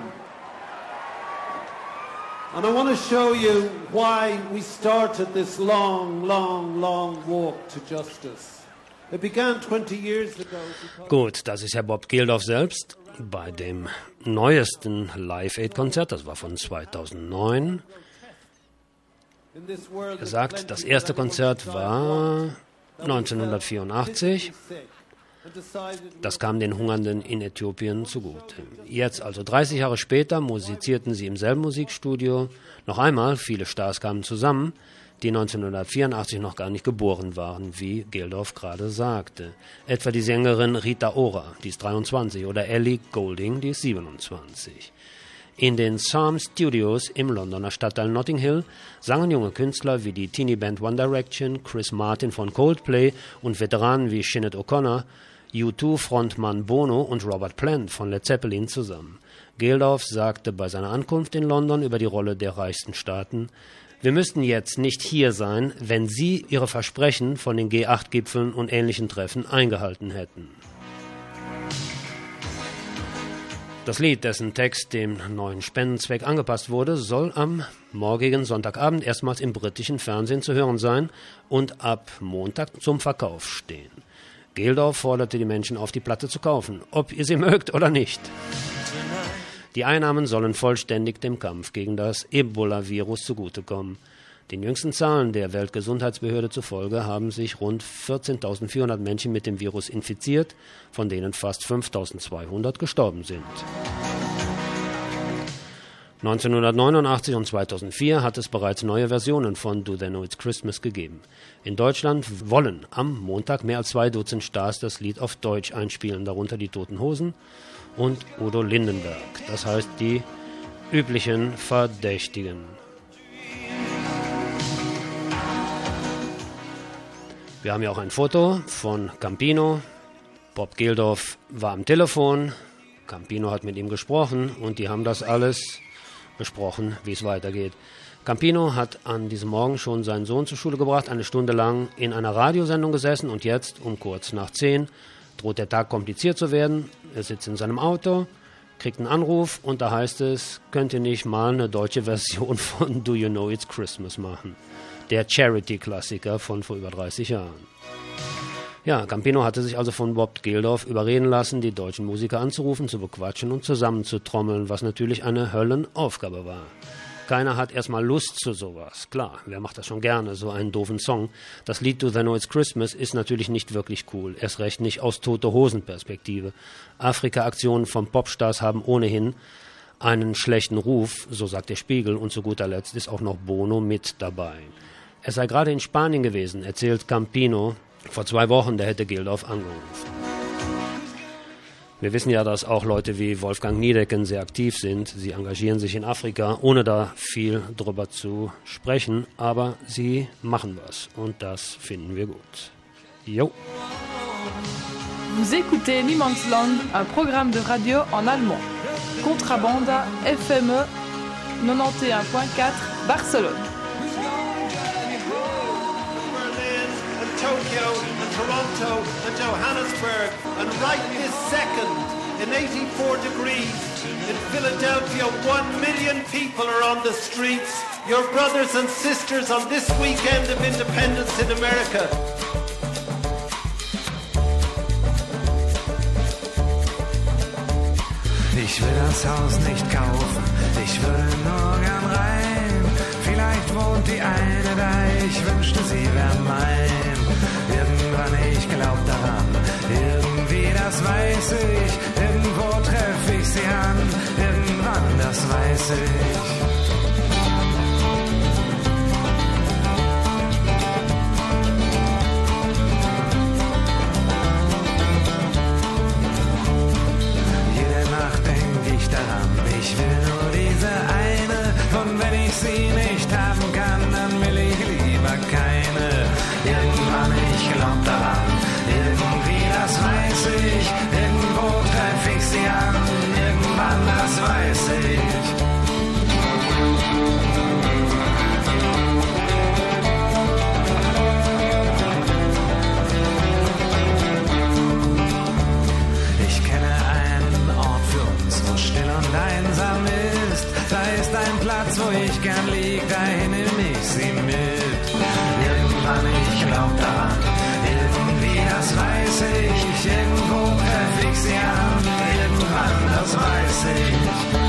Speaker 10: And I want to show you why we started this long, long, long walk to justice. It began twenty years ago.
Speaker 2: Gut, das ist Herr Bob Geldorf selbst bei dem neuesten Live-Aid-Konzert, das war von zweitausendneun. Er sagt, das erste Konzert war neunzehnhundertvierundachtzig. Das kam den Hungernden in Äthiopien zugute. Jetzt, also dreißig Jahre später, musizierten sie im selben Musikstudio. Noch einmal, viele Stars kamen zusammen, die neunzehnhundertvierundachtzig noch gar nicht geboren waren, wie Geldorf gerade sagte. Etwa die Sängerin Rita Ora, die ist dreiundzwanzig, oder Ellie Goulding, die ist siebenundzwanzig. In den Psalm Studios im Londoner Stadtteil Notting Hill sangen junge Künstler wie die Teenie-Band One Direction, Chris Martin von Coldplay und Veteranen wie Sinead O'Connor, U zwei Frontmann Bono und Robert Plant von Led Zeppelin zusammen. Geldof sagte bei seiner Ankunft in London über die Rolle der reichsten Staaten: Wir müssten jetzt nicht hier sein, wenn Sie Ihre Versprechen von den G acht Gipfeln und ähnlichen Treffen eingehalten hätten. Das Lied, dessen Text dem neuen Spendenzweck angepasst wurde, soll am morgigen Sonntagabend erstmals im britischen Fernsehen zu hören sein und ab Montag zum Verkauf stehen. Geldof forderte die Menschen auf, die Platte zu kaufen, ob ihr sie mögt oder nicht. Die Einnahmen sollen vollständig dem Kampf gegen das Ebola-Virus zugutekommen. Den jüngsten Zahlen der Weltgesundheitsbehörde zufolge haben sich rund vierzehntausendvierhundert Menschen mit dem Virus infiziert, von denen fast fünftausendzweihundert gestorben sind. neunzehnhundertneunundachtzig und zweitausendvier hat es bereits neue Versionen von Do They Know It's Christmas gegeben. In Deutschland wollen am Montag mehr als zwei Dutzend Stars das Lied auf Deutsch einspielen, darunter die Toten Hosen und Udo Lindenberg, das heißt die üblichen Verdächtigen. Wir haben ja auch ein Foto von Campino. Bob Geldof war am Telefon, Campino hat mit ihm gesprochen und die haben das alles besprochen, wie es weitergeht. Campino hat an diesem Morgen schon seinen Sohn zur Schule gebracht, eine Stunde lang in einer Radiosendung gesessen und jetzt, um kurz nach zehn, droht der Tag kompliziert zu werden. Er sitzt in seinem Auto, kriegt einen Anruf und da heißt es, könnt ihr nicht mal eine deutsche Version von Do You Know It's Christmas machen? Der Charity-Klassiker von vor über dreißig Jahren. Ja, Campino hatte sich also von Bob Geldof überreden lassen, die deutschen Musiker anzurufen, zu bequatschen und zusammenzutrommeln, was natürlich eine Höllenaufgabe war. Keiner hat erstmal Lust zu sowas. Klar, wer macht das schon gerne, so einen doofen Song. Das Lied Do They Know It's Christmas ist natürlich nicht wirklich cool, erst recht nicht aus Tote-Hosen-Perspektive. Afrika-Aktionen von Popstars haben ohnehin einen schlechten Ruf, so sagt der Spiegel, und zu guter Letzt ist auch noch Bono mit dabei. Er sei gerade in Spanien gewesen, erzählt Campino. Vor zwei Wochen, der hätte Geldof angerufen. Wir wissen ja, dass auch Leute wie Wolfgang Niedecken sehr aktiv sind. Sie engagieren sich in Afrika, ohne da viel drüber zu sprechen. Aber sie machen was und das finden wir gut. Jo.
Speaker 11: Vous écoutez Niemandsland, un programme de radio en allemand. Contrabanda F M E neunundneunzig Komma vier Barcelone.
Speaker 10: Tokyo and Toronto and Johannesburg, and right this second, in eighty-four degrees, in Philadelphia, one million people are on the streets, your brothers and sisters on this weekend of independence in America.
Speaker 6: Ich will das Haus nicht kaufen, ich würde nur gern rein. Vielleicht wohnt die eine da, ich wünschte, sie wär mein. Irgendwann, ich glaub daran, irgendwie, das weiß ich. Irgendwo treff ich sie an, irgendwann, das weiß ich. Jede Nacht denk ich daran, ich will nur diese eine. Und wenn ich sie nicht haben kann, dann will ich lieber keine. Irgendwann, ich glaub daran, irgendwie, das weiß ich. Irgendwo treff ich sie an, irgendwann, das weiß ich. Ich kenne einen Ort für uns, wo still und einsam ist. Da ist ein Platz, wo ich gern lieg, dahin nehm ich sie mit. Irgendwann, ich glaub daran, irgendwie, das weiß ich. Irgendwo treff ich sie an, irgendwann, das weiß ich.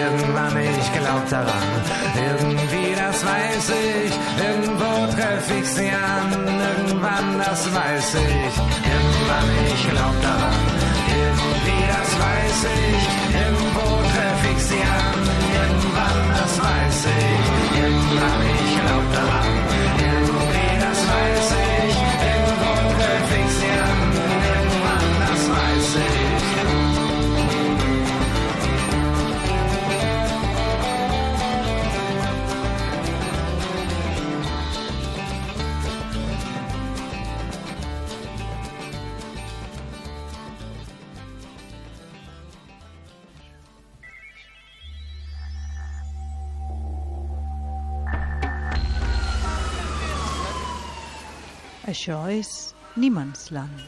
Speaker 6: irgendwann, ich glaub daran. Irgendwie, das weiß ich, irgendwo treff ich sie an. Irgendwann, das weiß ich, irgendwann, ich glaub daran. Irgendwie, das weiß ich, irgendwo treff ich sie an. Irgendwann, das weiß ich, irgendwann, ich glaub daran. Irgendwie, das weiß ich, irgendwo treff ich sie an. Irgendwann, das weiß ich.
Speaker 12: Això és Niemandsland.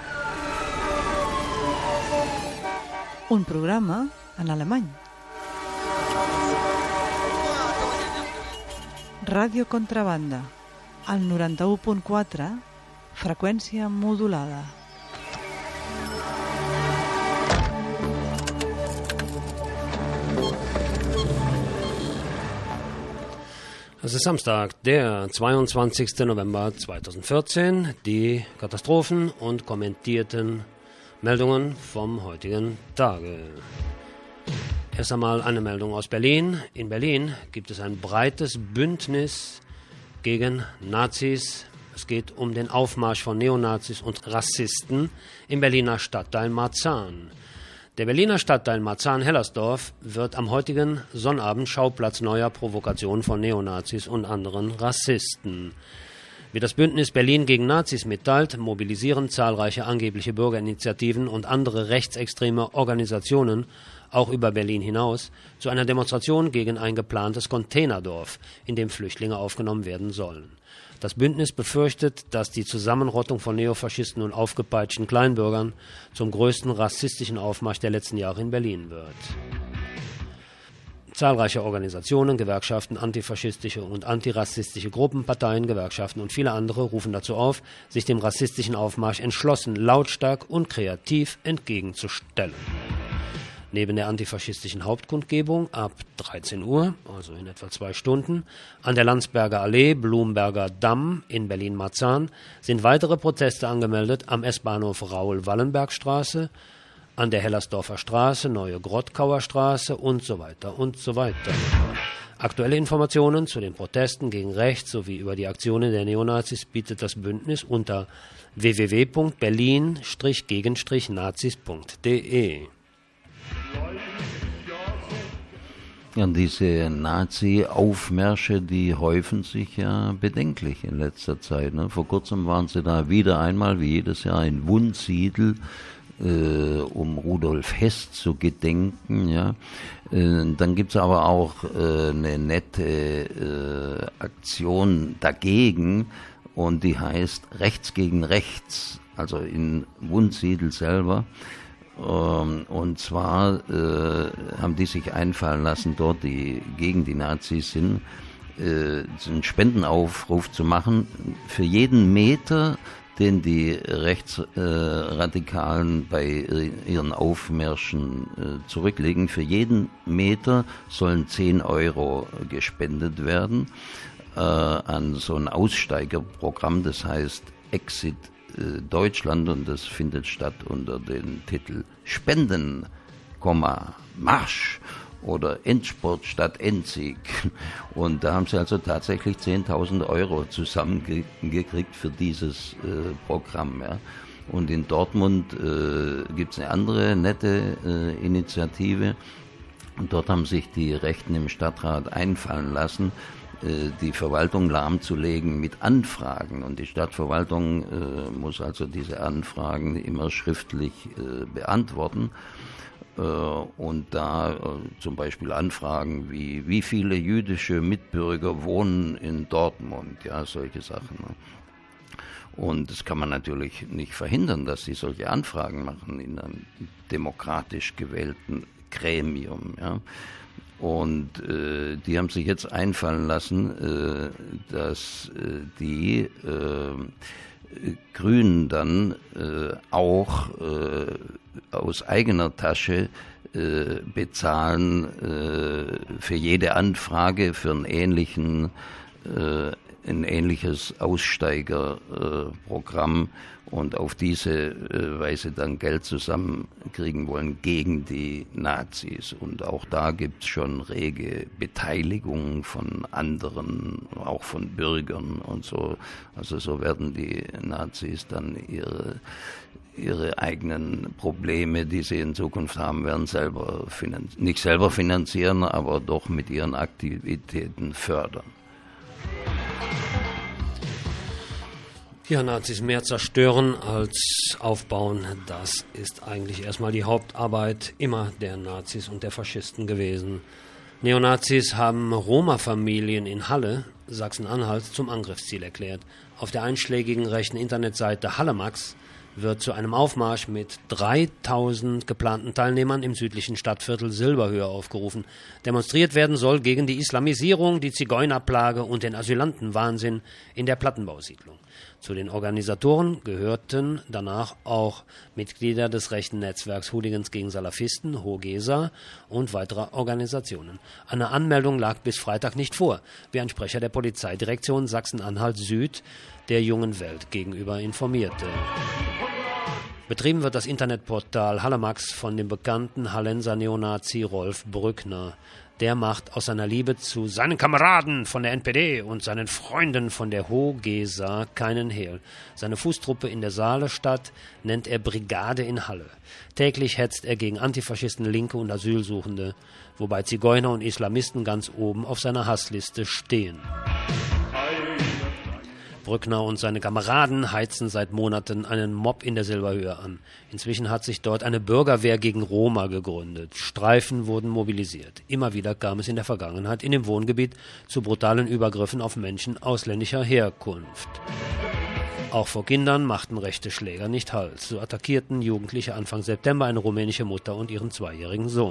Speaker 12: Un programa en alemany. Ràdio Contrabanda, al noranta-u punt quatre, freqüència modulada.
Speaker 2: Es ist Samstag, der zweiundzwanzigsten November zweitausendvierzehn. Die Katastrophen und kommentierten Meldungen vom heutigen Tage. Erst einmal eine Meldung aus Berlin. In Berlin gibt es ein breites Bündnis gegen Nazis. Es geht um den Aufmarsch von Neonazis und Rassisten im Berliner Stadtteil Marzahn. Der Berliner Stadtteil Marzahn-Hellersdorf wird am heutigen Sonnabend Schauplatz neuer Provokationen von Neonazis und anderen Rassisten. Wie das Bündnis Berlin gegen Nazis mitteilt, mobilisieren zahlreiche angebliche Bürgerinitiativen und andere rechtsextreme Organisationen auch über Berlin hinaus zu einer Demonstration gegen ein geplantes Containerdorf, in dem Flüchtlinge aufgenommen werden sollen. Das Bündnis befürchtet, dass die Zusammenrottung von Neofaschisten und aufgepeitschten Kleinbürgern zum größten rassistischen Aufmarsch der letzten Jahre in Berlin wird. Zahlreiche Organisationen, Gewerkschaften, antifaschistische und antirassistische Gruppen, Parteien, Gewerkschaften und viele andere rufen dazu auf, sich dem rassistischen Aufmarsch entschlossen, lautstark und kreativ entgegenzustellen. Neben der antifaschistischen Hauptkundgebung ab dreizehn Uhr, also in etwa zwei Stunden, an der Landsberger Allee, Blumberger Damm in Berlin-Marzahn sind weitere Proteste angemeldet am S-Bahnhof Raoul-Wallenberg-Straße, an der Hellersdorfer Straße, Neue Grottkauer Straße und so weiter und so weiter. Aktuelle Informationen zu den Protesten gegen rechts sowie über die Aktionen der Neonazis bietet das Bündnis unter w w w punkt berlin gegen nazis punkt d e.
Speaker 7: Ja, diese Nazi-Aufmärsche, die häufen sich ja bedenklich in letzter Zeit. Ne? Vor kurzem waren sie da wieder einmal, wie jedes Jahr, in Wunsiedel, äh, um Rudolf Hess zu gedenken. Ja? Äh, dann gibt es aber auch äh, eine nette äh, Aktion dagegen, und die heißt Rechts gegen Rechts, also in Wunsiedel selber. Und zwar äh, haben die sich einfallen lassen, dort, die gegen die Nazis sind, äh, einen Spendenaufruf zu machen für jeden Meter, den die Rechtsradikalen äh, bei ihren Aufmärschen äh, zurücklegen. Für jeden Meter sollen zehn Euro gespendet werden äh, an so ein Aussteigerprogramm, das heißt Exit Deutschland, und das findet statt unter dem Titel Spenden, Marsch oder Endspurt statt Endsieg. Und da haben sie also tatsächlich zehntausend Euro zusammengekriegt für dieses äh, Programm. Ja. Und in Dortmund äh, gibt es eine andere nette äh, Initiative. Und dort haben sich die Rechten im Stadtrat einfallen lassen, die Verwaltung lahmzulegen mit Anfragen. Und die Stadtverwaltung äh, muss also diese Anfragen immer schriftlich äh, beantworten. Äh, und da äh, zum Beispiel Anfragen wie, wie viele jüdische Mitbürger wohnen in Dortmund, ja, solche Sachen. Ne? Und das kann man natürlich nicht verhindern, dass sie solche Anfragen machen in einem demokratisch gewählten Gremium, ja. Und äh, die haben sich jetzt einfallen lassen, äh, dass äh, die äh, Grünen dann äh, auch äh, aus eigener Tasche äh, äh, bezahlen äh, für jede Anfrage für einen ähnlichen, äh, ein ähnliches Aussteigerprogramm äh, und auf diese äh, Weise dann Geld zusammenkriegen wollen gegen die Nazis. Und auch da gibt es schon rege Beteiligung von anderen, auch von Bürgern und so. Also so werden die Nazis dann ihre ihre eigenen Probleme, die sie in Zukunft haben werden, selber finan- nicht selber finanzieren, aber doch mit ihren Aktivitäten fördern.
Speaker 2: Ja, Nazis mehr zerstören als aufbauen, das ist eigentlich erstmal die Hauptarbeit immer der Nazis und der Faschisten gewesen. Neonazis haben Roma-Familien in Halle, Sachsen-Anhalt, zum Angriffsziel erklärt. Auf der einschlägigen rechten Internetseite Hallemax wird zu einem Aufmarsch mit dreitausend geplanten Teilnehmern im südlichen Stadtviertel Silberhöhe aufgerufen. Demonstriert werden soll gegen die Islamisierung, die Zigeunerplage und den Asylantenwahnsinn in der Plattenbausiedlung. Zu den Organisatoren gehörten danach auch Mitglieder des rechten Netzwerks Hooligans gegen Salafisten, Hogesa, und weiterer Organisationen. Eine Anmeldung lag bis Freitag nicht vor, wie ein Sprecher der Polizeidirektion Sachsen-Anhalt Süd der Jungen Welt gegenüber informierte. Betrieben wird das Internetportal Hallemax von dem bekannten Hallenser Neonazi Rolf Brückner. Der macht aus seiner Liebe zu seinen Kameraden von der N P D und seinen Freunden von der Hogesa keinen Hehl. Seine Fußtruppe in der Saalestadt nennt er Brigade in Halle. Täglich hetzt er gegen Antifaschisten, Linke und Asylsuchende, wobei Zigeuner und Islamisten ganz oben auf seiner Hassliste stehen. Brückner und seine Kameraden heizen seit Monaten einen Mob in der Silberhöhe an. Inzwischen hat sich dort eine Bürgerwehr gegen Roma gegründet. Streifen wurden mobilisiert. Immer wieder kam es in der Vergangenheit in dem Wohngebiet zu brutalen Übergriffen auf Menschen ausländischer Herkunft. Auch vor Kindern machten rechte Schläger nicht Halt. So attackierten Jugendliche Anfang September eine rumänische Mutter und ihren zweijährigen Sohn.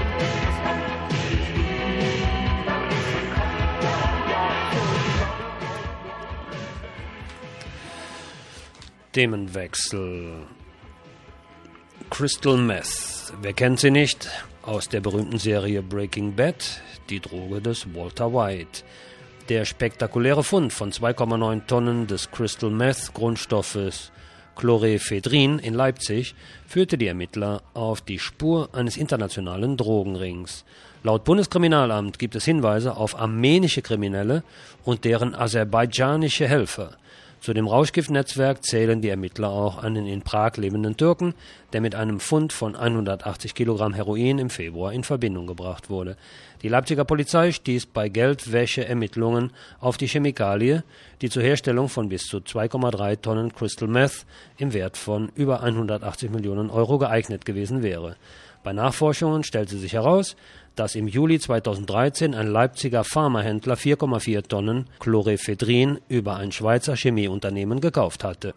Speaker 2: Themenwechsel. Crystal Meth. Wer kennt sie nicht? Aus der berühmten Serie Breaking Bad, die Droge des Walter White. Der spektakuläre Fund von zwei Komma neun Tonnen des Crystal Meth Grundstoffes Chlorphedrin in Leipzig führte die Ermittler auf die Spur eines internationalen Drogenrings. Laut Bundeskriminalamt gibt es Hinweise auf armenische Kriminelle und deren aserbaidschanische Helfer. Zu dem Rauschgiftnetzwerk zählen die Ermittler auch einen in Prag lebenden Türken, der mit einem Fund von hundertachtzig Kilogramm Heroin im Februar in Verbindung gebracht wurde. Die Leipziger Polizei stieß bei Geldwäsche-Ermittlungen auf die Chemikalie, die zur Herstellung von bis zu zwei Komma drei Tonnen Crystal Meth im Wert von über hundertachtzig Millionen Euro geeignet gewesen wäre. Bei Nachforschungen stellte sich heraus, dass im Juli zweitausenddreizehn ein Leipziger Pharmahändler vier Komma vier Tonnen Chlorphedrin über ein Schweizer Chemieunternehmen gekauft hatte.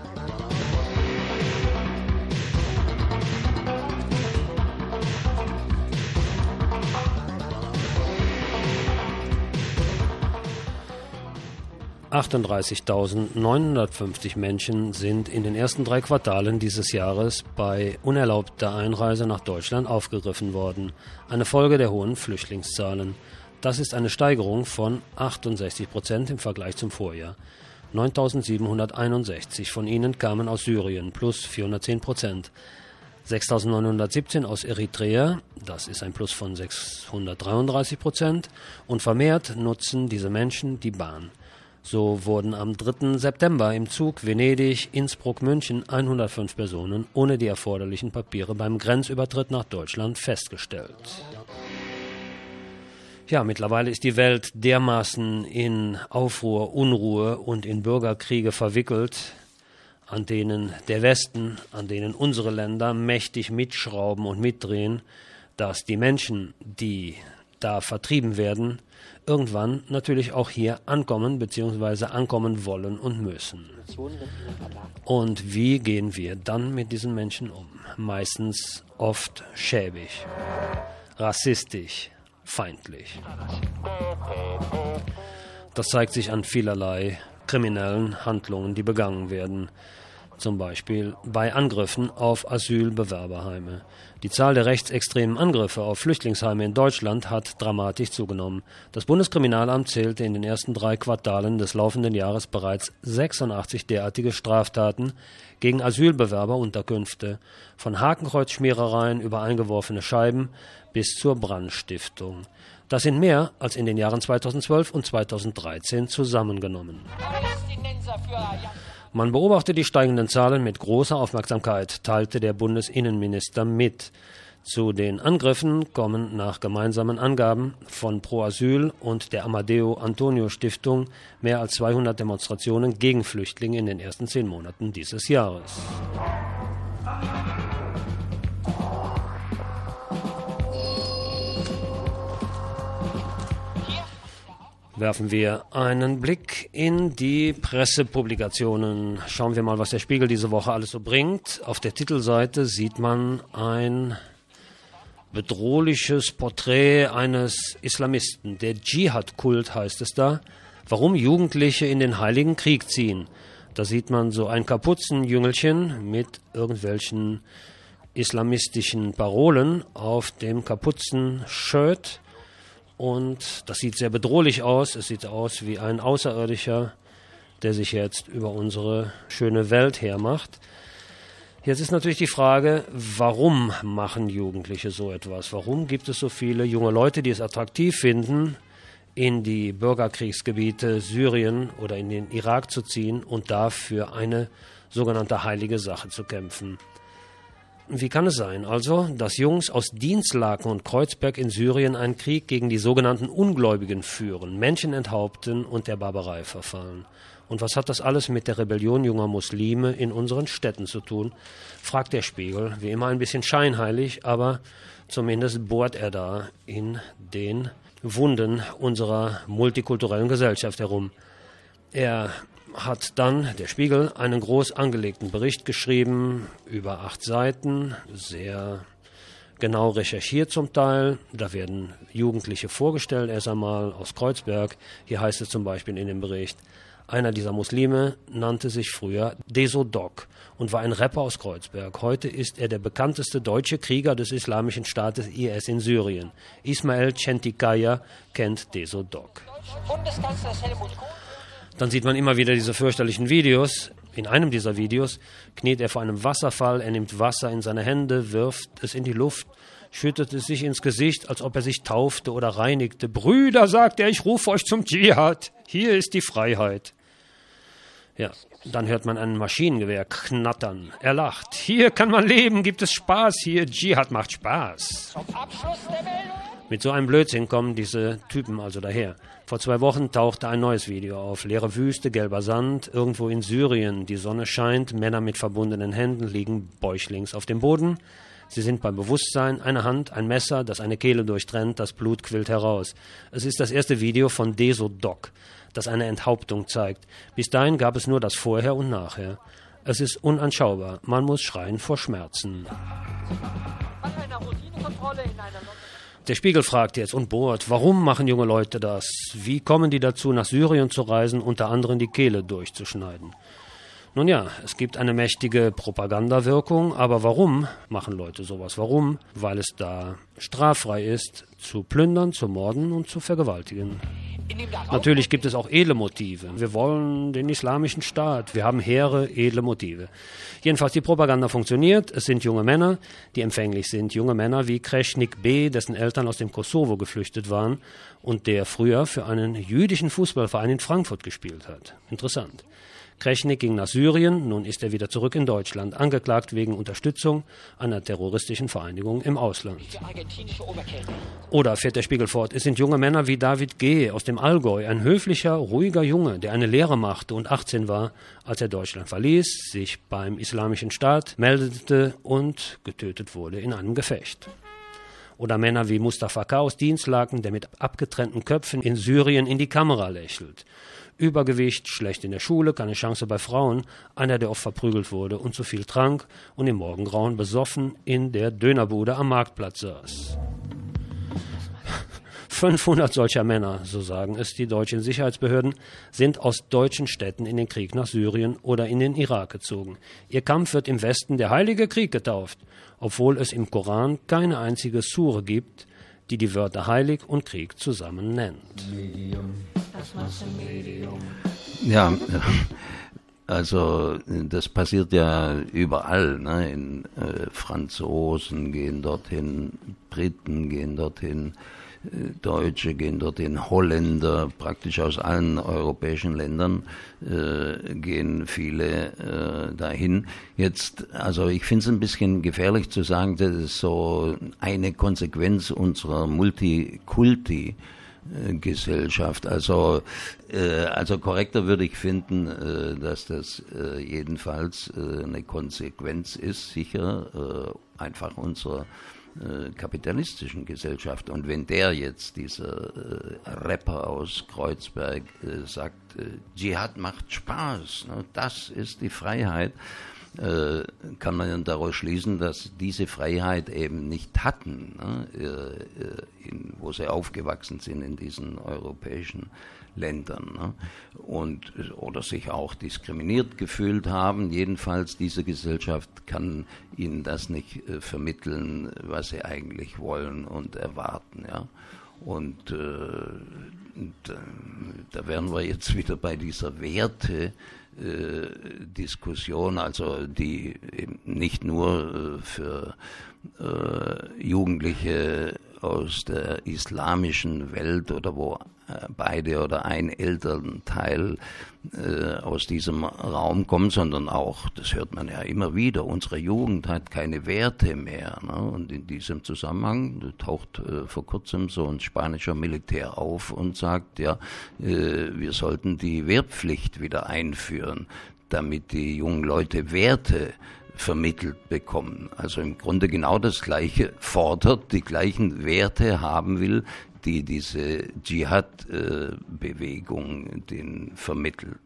Speaker 2: achtunddreißigtausendneunhundertfünfzig Menschen sind in den ersten drei Quartalen dieses Jahres bei unerlaubter Einreise nach Deutschland aufgegriffen worden, eine Folge der hohen Flüchtlingszahlen. Das ist eine Steigerung von achtundsechzig Prozent im Vergleich zum Vorjahr. neuntausendsiebenhunderteinundsechzig von ihnen kamen aus Syrien, plus vierhundertzehn Prozent. sechstausendneunhundertsiebzehn aus Eritrea, das ist ein Plus von sechshundertdreiunddreißig Prozent, und vermehrt nutzen diese Menschen die Bahn. So wurden am dritten September im Zug Venedig-Innsbruck-München hundertfünf Personen ohne die erforderlichen Papiere beim Grenzübertritt nach Deutschland festgestellt. Ja, mittlerweile ist die Welt dermaßen in Aufruhr, Unruhe und in Bürgerkriege verwickelt, an denen der Westen, an denen unsere Länder mächtig mitschrauben und mitdrehen, dass die Menschen, die da vertrieben werden, irgendwann natürlich auch hier ankommen bzw. ankommen wollen und müssen. Und wie gehen wir dann mit diesen Menschen um? Meistens oft schäbig, rassistisch, feindlich. Das zeigt sich an vielerlei kriminellen Handlungen, die begangen werden. zum Beispiel bei Angriffen auf Asylbewerberheime. Die Zahl der rechtsextremen Angriffe auf Flüchtlingsheime in Deutschland hat dramatisch zugenommen. Das Bundeskriminalamt zählte in den ersten drei Quartalen des laufenden Jahres bereits sechsundachtzig derartige Straftaten gegen Asylbewerberunterkünfte, von Hakenkreuzschmierereien über eingeworfene Scheiben bis zur Brandstiftung. Das sind mehr als in den Jahren zweitausendzwölf und zweitausenddreizehn zusammengenommen. Man beobachtet die steigenden Zahlen mit großer Aufmerksamkeit, teilte der Bundesinnenminister mit. Zu den Angriffen kommen nach gemeinsamen Angaben von Pro Asyl und der Amadeo Antonio Stiftung mehr als zweihundert Demonstrationen gegen Flüchtlinge in den ersten zehn Monaten dieses Jahres. Werfen wir einen Blick in die Pressepublikationen. Schauen wir mal, was der Spiegel diese Woche alles so bringt. Auf der Titelseite sieht man ein bedrohliches Porträt eines Islamisten. Der Dschihad-Kult heißt es da. Warum Jugendliche in den Heiligen Krieg ziehen. Da sieht man so ein Kapuzenjüngelchen mit irgendwelchen islamistischen Parolen auf dem Kapuzenshirt. Und das sieht sehr bedrohlich aus. Es sieht aus wie ein Außerirdischer, der sich jetzt über unsere schöne Welt hermacht. Jetzt ist natürlich die Frage, warum machen Jugendliche so etwas? Warum gibt es so viele junge Leute, die es attraktiv finden, in die Bürgerkriegsgebiete Syrien oder in den Irak zu ziehen und dafür eine sogenannte heilige Sache zu kämpfen? Wie kann es sein, also, dass Jungs aus Dinslaken und Kreuzberg in Syrien einen Krieg gegen die sogenannten Ungläubigen führen, Menschen enthaupten und der Barbarei verfallen? Und was hat das alles mit der Rebellion junger Muslime in unseren Städten zu tun? Fragt der Spiegel, wie immer ein bisschen scheinheilig, aber zumindest bohrt er da in den Wunden unserer multikulturellen Gesellschaft herum. Er hat dann, der Spiegel, einen groß angelegten Bericht geschrieben, über acht Seiten, sehr genau recherchiert zum Teil. Da werden Jugendliche vorgestellt, erst einmal aus Kreuzberg. Hier heißt es zum Beispiel in dem Bericht, einer dieser Muslime nannte sich früher Deso Doc und war ein Rapper aus Kreuzberg. Heute ist er der bekannteste deutsche Krieger des Islamischen Staates I S in Syrien. Ismail Çentikaya kennt Deso Doc. Dann sieht man immer wieder diese fürchterlichen Videos. In einem dieser Videos kniet er vor einem Wasserfall, er nimmt Wasser in seine Hände, wirft es in die Luft, schüttet es sich ins Gesicht, als ob er sich taufte oder reinigte. Brüder, sagt er, ich rufe euch zum Dschihad. Hier ist die Freiheit. Ja, dann hört man ein Maschinengewehr knattern. Er lacht. Hier kann man leben, gibt es Spaß hier. Dschihad macht Spaß. Mit so einem Blödsinn kommen diese Typen also daher. Vor zwei Wochen tauchte ein neues Video auf. Leere Wüste, gelber Sand, irgendwo in Syrien. Die Sonne scheint, Männer mit verbundenen Händen liegen bäuchlings auf dem Boden. Sie sind beim Bewusstsein, eine Hand, ein Messer, das eine Kehle durchtrennt, das Blut quillt heraus. Es ist das erste Video von Deso Doc, das eine Enthauptung zeigt. Bis dahin gab es nur das Vorher und Nachher. Es ist unanschaubar. Man muss schreien vor Schmerzen. Der Spiegel fragt jetzt und bohrt, warum machen junge Leute das? Wie kommen die dazu, nach Syrien zu reisen, unter anderem die Kehle durchzuschneiden? Nun ja, es gibt eine mächtige Propagandawirkung, aber warum machen Leute sowas? Warum? Weil es da straffrei ist, zu plündern, zu morden und zu vergewaltigen. Natürlich gibt es auch edle Motive. Wir wollen den islamischen Staat. Wir haben hehre, edle Motive. Jedenfalls, die Propaganda funktioniert. Es sind junge Männer, die empfänglich sind. Junge Männer wie Krešnik B., dessen Eltern aus dem Kosovo geflüchtet waren und der früher für einen jüdischen Fußballverein in Frankfurt gespielt hat. Interessant. Krešnik ging nach Syrien, nun ist er wieder zurück in Deutschland, angeklagt wegen Unterstützung einer terroristischen Vereinigung im Ausland. Oder, fährt der Spiegel fort, es sind junge Männer wie David G. aus dem Allgäu, ein höflicher, ruhiger Junge, der eine Lehre machte und achtzehn war, als er Deutschland verließ, sich beim Islamischen Staat meldete und getötet wurde in einem Gefecht. Oder Männer wie Mustafa K. aus Dinslaken, der mit abgetrennten Köpfen in Syrien in die Kamera lächelt. Übergewicht, schlecht in der Schule, keine Chance bei Frauen, einer, der oft verprügelt wurde und zu viel trank und im Morgengrauen besoffen in der Dönerbude am Marktplatz saß. fünfhundert solcher Männer, so sagen es die deutschen Sicherheitsbehörden, sind aus deutschen Städten in den Krieg nach Syrien oder in den Irak gezogen. Ihr Kampf wird im Westen der Heilige Krieg getauft, obwohl es im Koran keine einzige Sure gibt, die die Wörter Heilig und Krieg zusammen nennt.
Speaker 7: Ja, also das passiert ja überall. Ne? In, äh, Franzosen gehen dorthin, Briten gehen dorthin, äh, Deutsche gehen dorthin, Holländer, praktisch aus allen europäischen Ländern äh, gehen viele äh, dahin. Jetzt, also ich finde es ein bisschen gefährlich zu sagen, das ist so eine Konsequenz unserer Multikulti Gesellschaft. Also, äh, also korrekter würde ich finden, äh, dass das äh, jedenfalls äh, eine Konsequenz ist, sicher äh, einfach unserer äh, kapitalistischen Gesellschaft. Und wenn der jetzt, dieser äh, Rapper aus Kreuzberg, äh, sagt, äh, Dschihad macht Spaß, ne, das ist die Freiheit, Äh, kann man dann daraus schließen, dass diese Freiheit eben nicht hatten, ne, äh, in, wo sie aufgewachsen sind in diesen europäischen Ländern, ne, und oder sich auch diskriminiert gefühlt haben. Jedenfalls diese Gesellschaft kann ihnen das nicht äh, vermitteln, was sie eigentlich wollen und erwarten, ja. Und, äh, und äh, da wären wir jetzt wieder bei dieser Werte Äh, Diskussion, also die eben nicht nur äh, für äh, Jugendliche aus der islamischen Welt oder wo äh, beide oder ein Elternteil äh, aus diesem Raum kommen, sondern auch, das hört man ja immer wieder, unsere Jugend hat keine Werte mehr. Ne? Und in diesem Zusammenhang taucht äh, vor kurzem so ein spanischer Militär auf und sagt, ja, äh, wir sollten die Wehrpflicht wieder einführen, damit die jungen Leute Werte vermittelt bekommen. Also im Grunde genau das Gleiche fordert, die gleichen Werte haben will, die diese Dschihad-Bewegung äh, den vermittelt.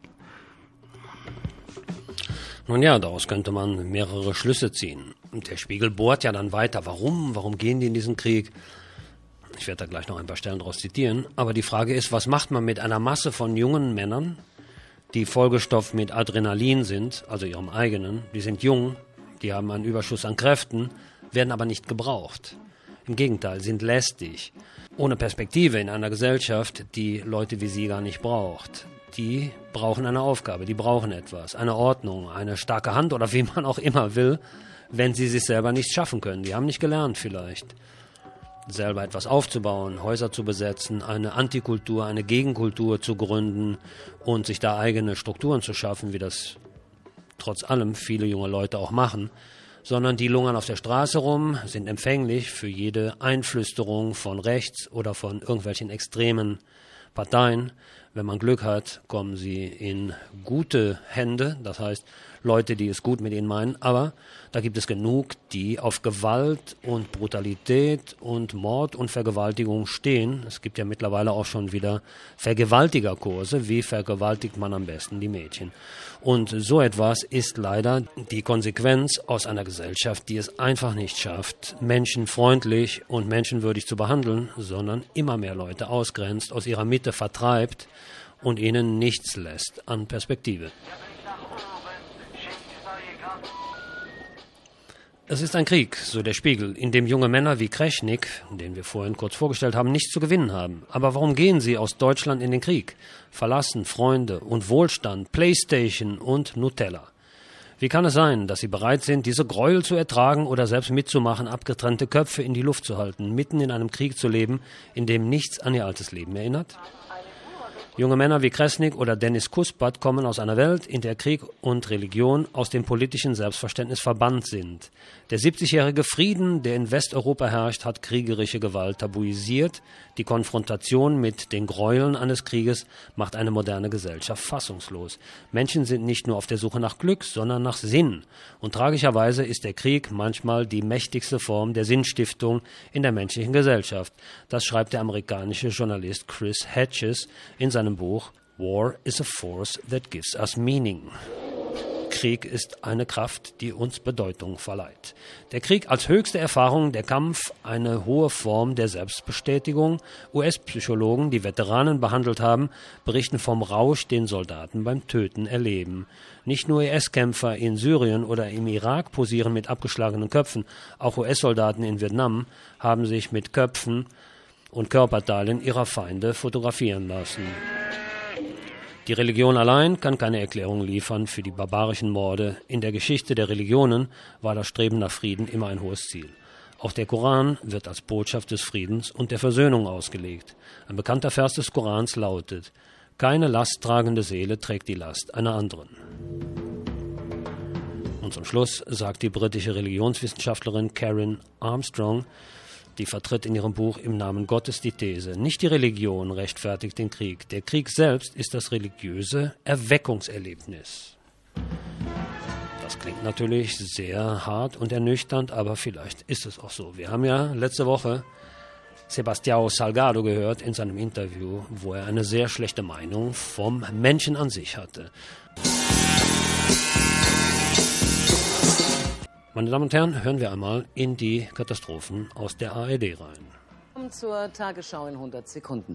Speaker 2: Nun ja, daraus könnte man mehrere Schlüsse ziehen. Und der Spiegel bohrt ja dann weiter, warum, warum gehen die in diesen Krieg? Ich werde da gleich noch ein paar Stellen daraus zitieren. Aber die Frage ist, was macht man mit einer Masse von jungen Männern, die vollgestopft mit Adrenalin sind, also ihrem eigenen, die sind jung, die haben einen Überschuss an Kräften, werden aber nicht gebraucht. Im Gegenteil, sind lästig, ohne Perspektive in einer Gesellschaft, die Leute wie sie gar nicht braucht. Die brauchen eine Aufgabe, die brauchen etwas, eine Ordnung, eine starke Hand oder wie man auch immer will, wenn sie sich selber nicht schaffen können. Die haben nicht gelernt vielleicht, selber etwas aufzubauen, Häuser zu besetzen, eine Antikultur, eine Gegenkultur zu gründen und sich da eigene Strukturen zu schaffen, wie das trotz allem viele junge Leute auch machen, sondern die lungern auf der Straße rum, sind empfänglich für jede Einflüsterung von rechts oder von irgendwelchen extremen Parteien. Wenn man Glück hat, kommen sie in gute Hände, das heißt Leute, die es gut mit ihnen meinen, aber da gibt es genug, die auf Gewalt und Brutalität und Mord und Vergewaltigung stehen. Es gibt ja mittlerweile auch schon wieder Vergewaltigerkurse, wie vergewaltigt man am besten die Mädchen. Und so etwas ist leider die Konsequenz aus einer Gesellschaft, die es einfach nicht schafft, menschenfreundlich und menschenwürdig zu behandeln, sondern immer mehr Leute ausgrenzt, aus ihrer Mitte vertreibt und ihnen nichts lässt an Perspektive. Es ist ein Krieg, so der Spiegel, in dem junge Männer wie Kreschnik, den wir vorhin kurz vorgestellt haben, nichts zu gewinnen haben. Aber warum gehen sie aus Deutschland in den Krieg? Verlassen Freunde und Wohlstand, Playstation und Nutella. Wie kann es sein, dass sie bereit sind, diese Gräuel zu ertragen oder selbst mitzumachen, abgetrennte Köpfe in die Luft zu halten, mitten in einem Krieg zu leben, in dem nichts an ihr altes Leben erinnert? Junge Männer wie Kreschnik oder Dennis Kuspat kommen aus einer Welt, in der Krieg und Religion aus dem politischen Selbstverständnis verbannt sind. Der siebzigjährige Frieden, der in Westeuropa herrscht, hat kriegerische Gewalt tabuisiert. Die Konfrontation mit den Gräueln eines Krieges macht eine moderne Gesellschaft fassungslos. Menschen sind nicht nur auf der Suche nach Glück, sondern nach Sinn. Und tragischerweise ist der Krieg manchmal die mächtigste Form der Sinnstiftung in der menschlichen Gesellschaft. Das schreibt der amerikanische Journalist Chris Hedges in seinem Buch War is a Force that Gives Us Meaning. Krieg ist eine Kraft, die uns Bedeutung verleiht. Der Krieg als höchste Erfahrung, der Kampf eine hohe Form der Selbstbestätigung. U S-Psychologen, die Veteranen behandelt haben, berichten vom Rausch, den Soldaten beim Töten erleben. Nicht nur I S-Kämpfer in Syrien oder im Irak posieren mit abgeschlagenen Köpfen, auch U S-Soldaten in Vietnam haben sich mit Köpfen und Körperteilen ihrer Feinde fotografieren lassen. Die Religion allein kann keine Erklärung liefern für die barbarischen Morde. In der Geschichte der Religionen war das Streben nach Frieden immer ein hohes Ziel. Auch der Koran wird als Botschaft des Friedens und der Versöhnung ausgelegt. Ein bekannter Vers des Korans lautet: Keine lasttragende Seele trägt die Last einer anderen. Und zum Schluss sagt die britische Religionswissenschaftlerin Karen Armstrong, die vertritt in ihrem Buch Im Namen Gottes die These: Nicht die Religion rechtfertigt den Krieg. Der Krieg selbst ist das religiöse Erweckungserlebnis. Das klingt natürlich sehr hart und ernüchternd, aber vielleicht ist es auch so. Wir haben ja letzte Woche Sebastião Salgado gehört in seinem Interview, wo er eine sehr schlechte Meinung vom Menschen an sich hatte. Meine Damen und Herren, hören wir einmal in die Katastrophen aus der A R D rein.
Speaker 13: Zur Tagesschau in hundert Sekunden.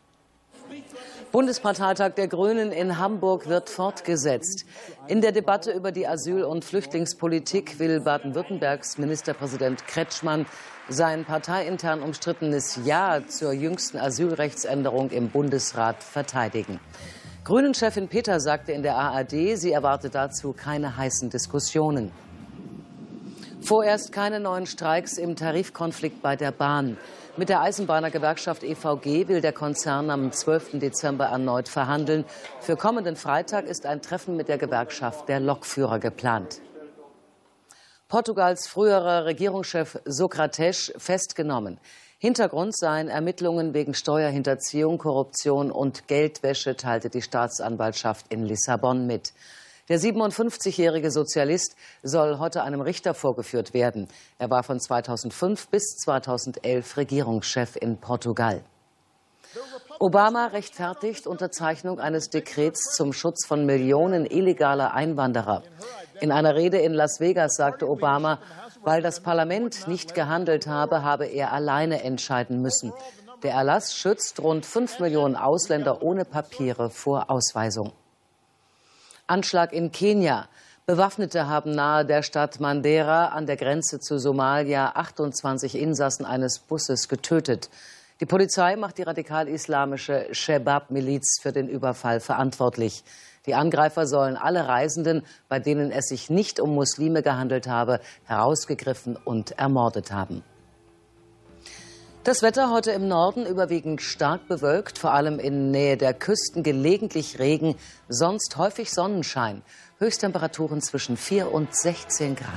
Speaker 13: Bundesparteitag der Grünen in Hamburg wird fortgesetzt. In der Debatte über die Asyl- und Flüchtlingspolitik will Baden-Württembergs Ministerpräsident Kretschmann sein parteiintern umstrittenes Ja zur jüngsten Asylrechtsänderung im Bundesrat verteidigen. Grünen-Chefin Peter sagte in der A R D, sie erwarte dazu keine heißen Diskussionen. Vorerst keine neuen Streiks im Tarifkonflikt bei der Bahn. Mit der Eisenbahnergewerkschaft E V G will der Konzern am zwölften Dezember erneut verhandeln. Für kommenden Freitag ist ein Treffen mit der Gewerkschaft der Lokführer geplant. Portugals früherer Regierungschef Sócrates festgenommen. Hintergrund seien Ermittlungen wegen Steuerhinterziehung, Korruption und Geldwäsche, teilte die Staatsanwaltschaft in Lissabon mit. Der siebenundfünfzigjährige Sozialist soll heute einem Richter vorgeführt werden. Er war von zweitausendfünf bis zweitausendelf Regierungschef in Portugal. Obama rechtfertigt Unterzeichnung eines Dekrets zum Schutz von Millionen illegaler Einwanderer. In einer Rede in Las Vegas sagte Obama, weil das Parlament nicht gehandelt habe, habe er alleine entscheiden müssen. Der Erlass schützt rund fünf Millionen Ausländer ohne Papiere vor Ausweisung. Anschlag in Kenia. Bewaffnete haben nahe der Stadt Mandera an der Grenze zu Somalia achtundzwanzig Insassen eines Busses getötet. Die Polizei macht die radikal-islamische Shebab-Miliz für den Überfall verantwortlich. Die Angreifer sollen alle Reisenden, bei denen es sich nicht um Muslime gehandelt habe, herausgegriffen und ermordet haben. Das Wetter heute im Norden überwiegend stark bewölkt, vor allem in Nähe der Küsten gelegentlich Regen, sonst häufig Sonnenschein. Höchsttemperaturen zwischen vier und sechzehn Grad.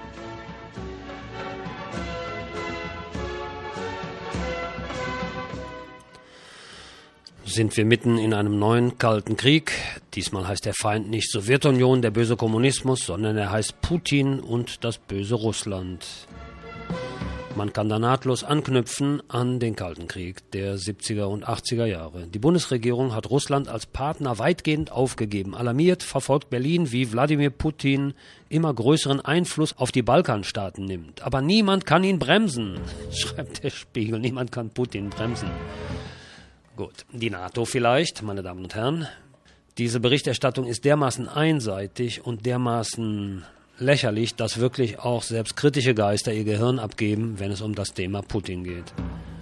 Speaker 2: Sind wir mitten in einem neuen Kalten Krieg. Diesmal heißt der Feind nicht Sowjetunion, der böse Kommunismus, sondern er heißt Putin und das böse Russland. Man kann da nahtlos anknüpfen an den Kalten Krieg der siebziger und achtziger Jahre. Die Bundesregierung hat Russland als Partner weitgehend aufgegeben. Alarmiert verfolgt Berlin, wie Wladimir Putin immer größeren Einfluss auf die Balkanstaaten nimmt. Aber niemand kann ihn bremsen, schreibt der Spiegel. Niemand kann Putin bremsen. Gut, die NATO vielleicht, meine Damen und Herren. Diese Berichterstattung ist dermaßen einseitig und dermaßen lächerlich, dass wirklich auch selbst kritische Geister ihr Gehirn abgeben, wenn es um das Thema Putin geht.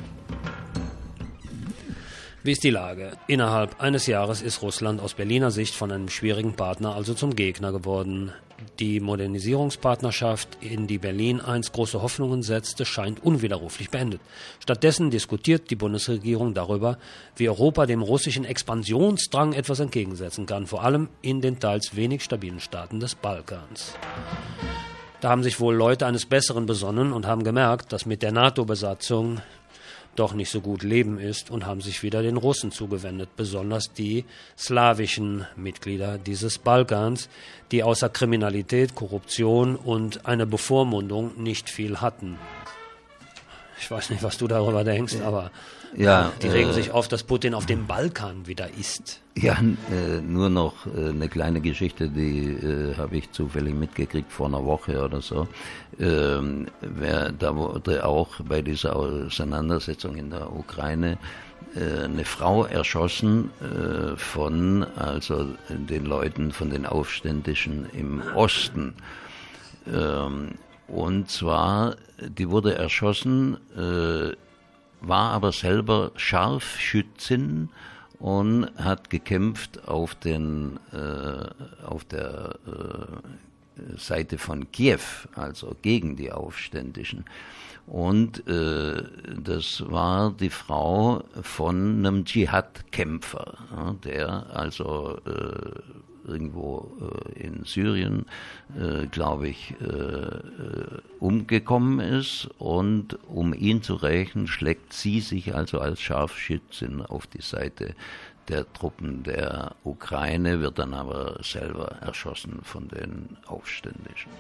Speaker 2: Wie ist die Lage? Innerhalb eines Jahres ist Russland aus Berliner Sicht von einem schwierigen Partner also zum Gegner geworden. Die Modernisierungspartnerschaft, in die Berlin einst große Hoffnungen setzte, scheint unwiderruflich beendet. Stattdessen diskutiert die Bundesregierung darüber, wie Europa dem russischen Expansionsdrang etwas entgegensetzen kann, vor allem in den teils wenig stabilen Staaten des Balkans. Da haben sich wohl Leute eines Besseren besonnen und haben gemerkt, dass mit der NATO-Besatzung doch nicht so gut leben ist und haben sich wieder den Russen zugewendet, besonders die slawischen Mitglieder dieses Balkans, die außer Kriminalität, Korruption und einer Bevormundung nicht viel hatten. Ich weiß nicht, was du darüber denkst, aber
Speaker 7: ja,
Speaker 2: die regen
Speaker 7: äh,
Speaker 2: sich auf, dass Putin auf dem Balkan wieder ist.
Speaker 7: Ja, äh, nur noch äh, eine kleine Geschichte, die äh, habe ich zufällig mitgekriegt vor einer Woche oder so. Ähm, wer, da wurde auch bei dieser Auseinandersetzung in der Ukraine äh, eine Frau erschossen äh, von also den Leuten, von den Aufständischen im Osten. Ähm, und zwar, die wurde erschossen, äh, war aber selber Scharfschützin und hat gekämpft auf den äh, auf der äh, Seite von Kiew, also gegen die Aufständischen. Und äh, das war die Frau von einem Dschihad-Kämpfer, ja, der also äh, irgendwo äh, in Syrien, äh, glaube ich, äh, äh, umgekommen ist, und um ihn zu rächen, schlägt sie sich also als Scharfschützin auf die Seite der Truppen der Ukraine, wird dann aber selber erschossen von den Aufständischen.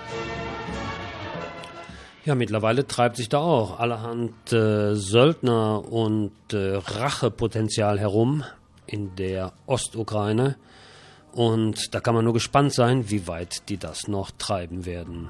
Speaker 2: Ja, mittlerweile treibt sich da auch allerhand äh, Söldner und äh, Rachepotenzial herum in der Ostukraine. Und da kann man nur gespannt sein, wie weit die das noch treiben werden.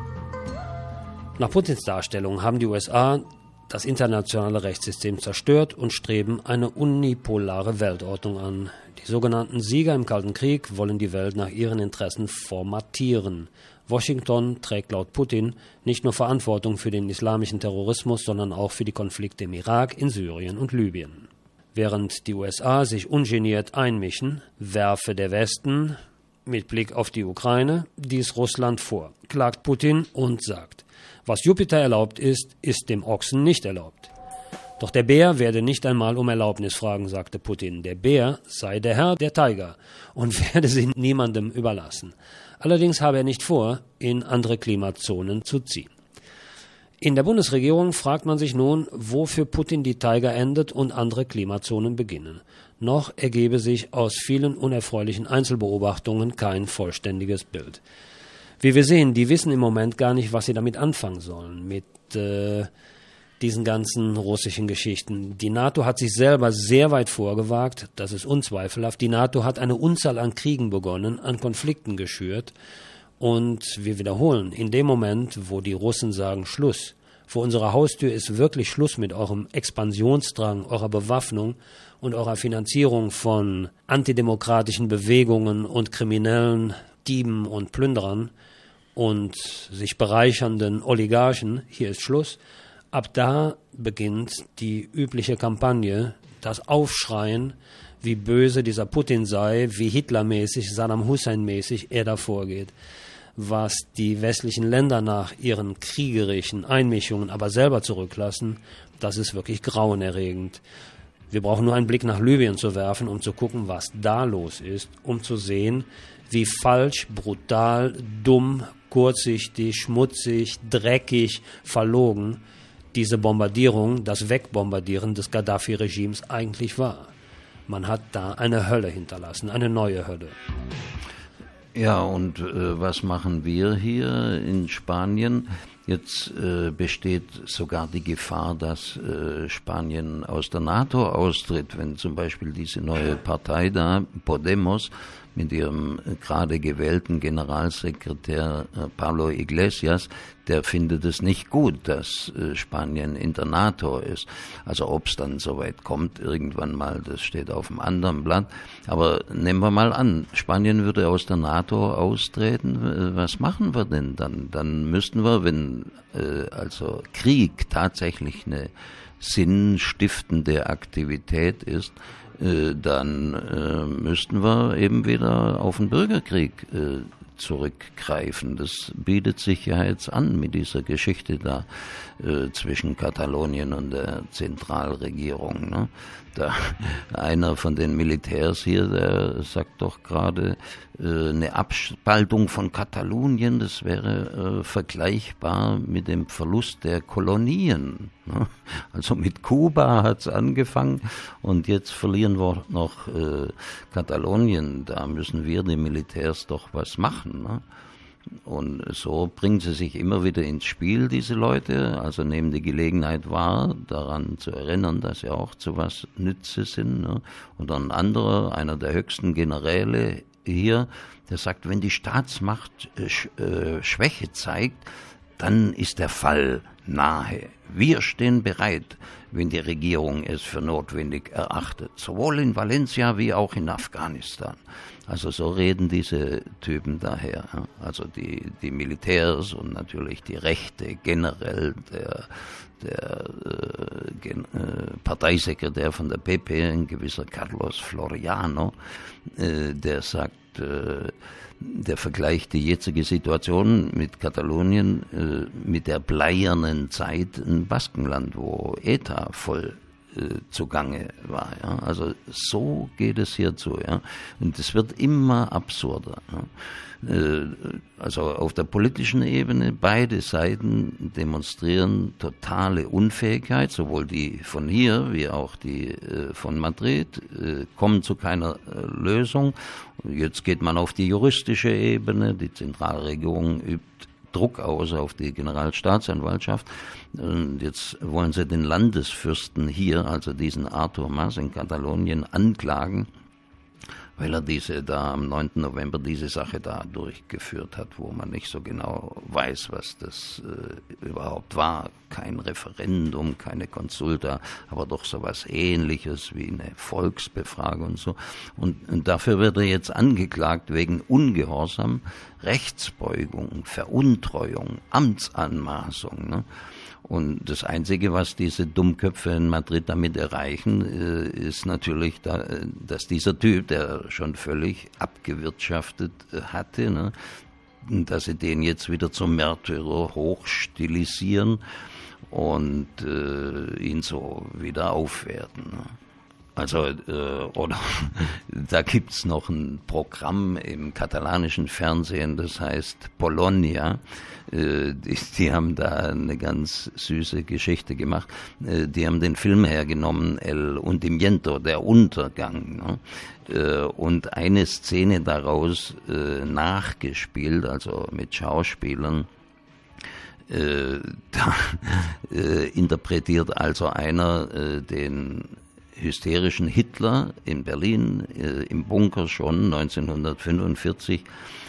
Speaker 2: Nach Putins Darstellung haben die U S A das internationale Rechtssystem zerstört und streben eine unipolare Weltordnung an. Die sogenannten Sieger im Kalten Krieg wollen die Welt nach ihren Interessen formatieren. Washington trägt laut Putin nicht nur Verantwortung für den islamischen Terrorismus, sondern auch für die Konflikte im Irak, in Syrien und Libyen. Während die U S A sich ungeniert einmischen, werfe der Westen mit Blick auf die Ukraine dies Russland vor, klagt Putin und sagt, was Jupiter erlaubt ist, ist dem Ochsen nicht erlaubt. Doch der Bär werde nicht einmal um Erlaubnis fragen, sagte Putin. Der Bär sei der Herr der Tiger und werde sie niemandem überlassen. Allerdings habe er nicht vor, in andere Klimazonen zu ziehen. In der Bundesregierung fragt man sich nun, wo für Putin die Tiger endet und andere Klimazonen beginnen. Noch ergebe sich aus vielen unerfreulichen Einzelbeobachtungen kein vollständiges Bild. Wie wir sehen, die wissen im Moment gar nicht, was sie damit anfangen sollen, mit äh, diesen ganzen russischen Geschichten. Die NATO hat sich selber sehr weit vorgewagt, das ist unzweifelhaft. Die NATO hat eine Unzahl an Kriegen begonnen, an Konflikten geschürt. Und wir wiederholen, in dem Moment, wo die Russen sagen, Schluss, vor unserer Haustür ist wirklich Schluss mit eurem Expansionsdrang, eurer Bewaffnung und eurer Finanzierung von antidemokratischen Bewegungen und kriminellen Dieben und Plünderern und sich bereichernden Oligarchen, hier ist Schluss. Ab da beginnt die übliche Kampagne, das Aufschreien, wie böse dieser Putin sei, wie Hitlermäßig, Saddam Hussein-mäßig er da vorgeht. Was die westlichen Länder nach ihren kriegerischen Einmischungen aber selber zurücklassen, das ist wirklich grauenerregend. Wir brauchen nur einen Blick nach Libyen zu werfen, um zu gucken, was da los ist, um zu sehen, wie falsch, brutal, dumm, kurzsichtig, schmutzig, dreckig, verlogen diese Bombardierung, das Wegbombardieren des Gaddafi-Regimes eigentlich war. Man hat da eine Hölle hinterlassen, eine neue Hölle.
Speaker 7: Ja, und äh, was machen wir hier in Spanien? Jetzt äh, besteht sogar die Gefahr, dass äh, Spanien aus der NATO austritt, wenn zum Beispiel diese neue Partei da, Podemos, mit ihrem gerade gewählten Generalsekretär äh, Pablo Iglesias, der findet es nicht gut, dass äh, Spanien in der NATO ist. Also ob es dann soweit kommt, irgendwann mal, das steht auf dem anderen Blatt. Aber nehmen wir mal an, Spanien würde aus der NATO austreten. Was machen wir denn dann? Dann müssten wir, wenn äh, also Krieg tatsächlich eine sinnstiftende Aktivität ist, äh, dann äh, müssten wir eben wieder auf den Bürgerkrieg äh, zurückgreifen. Das bietet sich ja jetzt an mit dieser Geschichte da äh, zwischen Katalonien und der Zentralregierung. Ne? Da, einer von den Militärs hier, der sagt doch gerade, äh, eine Abspaltung von Katalonien, das wäre äh, vergleichbar mit dem Verlust der Kolonien. Ne? Also mit Kuba hat's angefangen und jetzt verlieren wir noch äh, Katalonien. Da müssen wir, die Militärs, doch was machen. Ne? Und so bringen sie sich immer wieder ins Spiel, diese Leute, also nehmen die Gelegenheit wahr, daran zu erinnern, dass sie auch zu was Nütze sind. Ne? Und ein anderer, einer der höchsten Generäle hier, der sagt, wenn die Staatsmacht äh, Sch- äh, Schwäche zeigt, dann ist der Fall nahe. Wir stehen bereit, wenn die Regierung es für notwendig erachtet, sowohl in Valencia wie auch in Afghanistan. Also so reden diese Typen daher. Also die, die Militärs und natürlich die Rechte generell, der, der äh, gen, äh, Parteisekretär von der P P, ein gewisser Carlos Floriano, äh, der sagt, äh, der vergleicht die jetzige Situation mit Katalonien äh, mit der bleiernen Zeit in Baskenland, wo E T A voll äh, zugange war. Ja? Also so geht es hierzu. Ja? Und es wird immer absurder. Ja? Äh, also auf der politischen Ebene, beide Seiten demonstrieren totale Unfähigkeit, sowohl die von hier wie auch die äh, von Madrid, äh, kommen zu keiner äh, Lösung. Jetzt geht man auf die juristische Ebene, die Zentralregierung übt Druck aus auf die Generalstaatsanwaltschaft. Und jetzt wollen sie den Landesfürsten hier, also diesen Artur Mas in Katalonien, anklagen, weil er diese da am neunten November diese Sache da durchgeführt hat, wo man nicht so genau weiß, was das äh, überhaupt war. Kein Referendum, keine Konsulta, aber doch so was Ähnliches wie eine Volksbefragung und so. Und, und dafür wird er jetzt angeklagt wegen Ungehorsam, Rechtsbeugung, Veruntreuung, Amtsanmaßung, ne? Und das Einzige, was diese Dummköpfe in Madrid damit erreichen, ist natürlich, da, dass dieser Typ, der schon völlig abgewirtschaftet hatte, ne, dass sie den jetzt wieder zum Märtyrer hochstilisieren und äh, ihn so wieder aufwerten. Ne. Also, äh, oder da gibt's noch ein Programm im katalanischen Fernsehen, das heißt Polonia. Äh, die, die haben da eine ganz süße Geschichte gemacht. Äh, die haben den Film hergenommen, El Hundimiento, der Untergang, ne? äh, und eine Szene daraus äh, nachgespielt, also mit Schauspielern. Äh, da äh, interpretiert also einer äh, den hysterischen Hitler in Berlin, äh, im Bunker schon neunzehnhundertfünfundvierzig,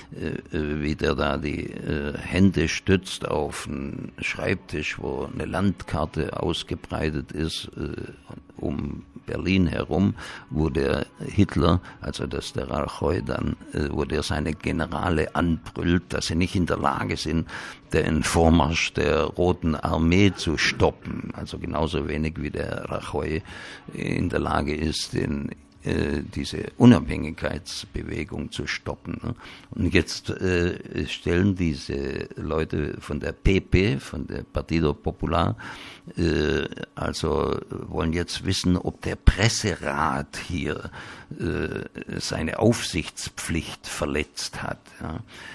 Speaker 7: äh, wie der da die äh, Hände stützt auf einen Schreibtisch, wo eine Landkarte ausgebreitet ist, äh, um Berlin herum, wo der Hitler, also das der Rajoy dann, äh, wo der seine Generale anbrüllt, dass sie nicht in der Lage sind, den Vormarsch der Roten Armee zu stoppen. Also genauso wenig wie der Rajoy in der Lage ist, den äh, diese Unabhängigkeitsbewegung zu stoppen. Ne? Und jetzt äh, stellen diese Leute von der P P, von der Partido Popular, äh, also wollen jetzt wissen, ob der Presserat hier äh, seine Aufsichtspflicht verletzt hat. Ja?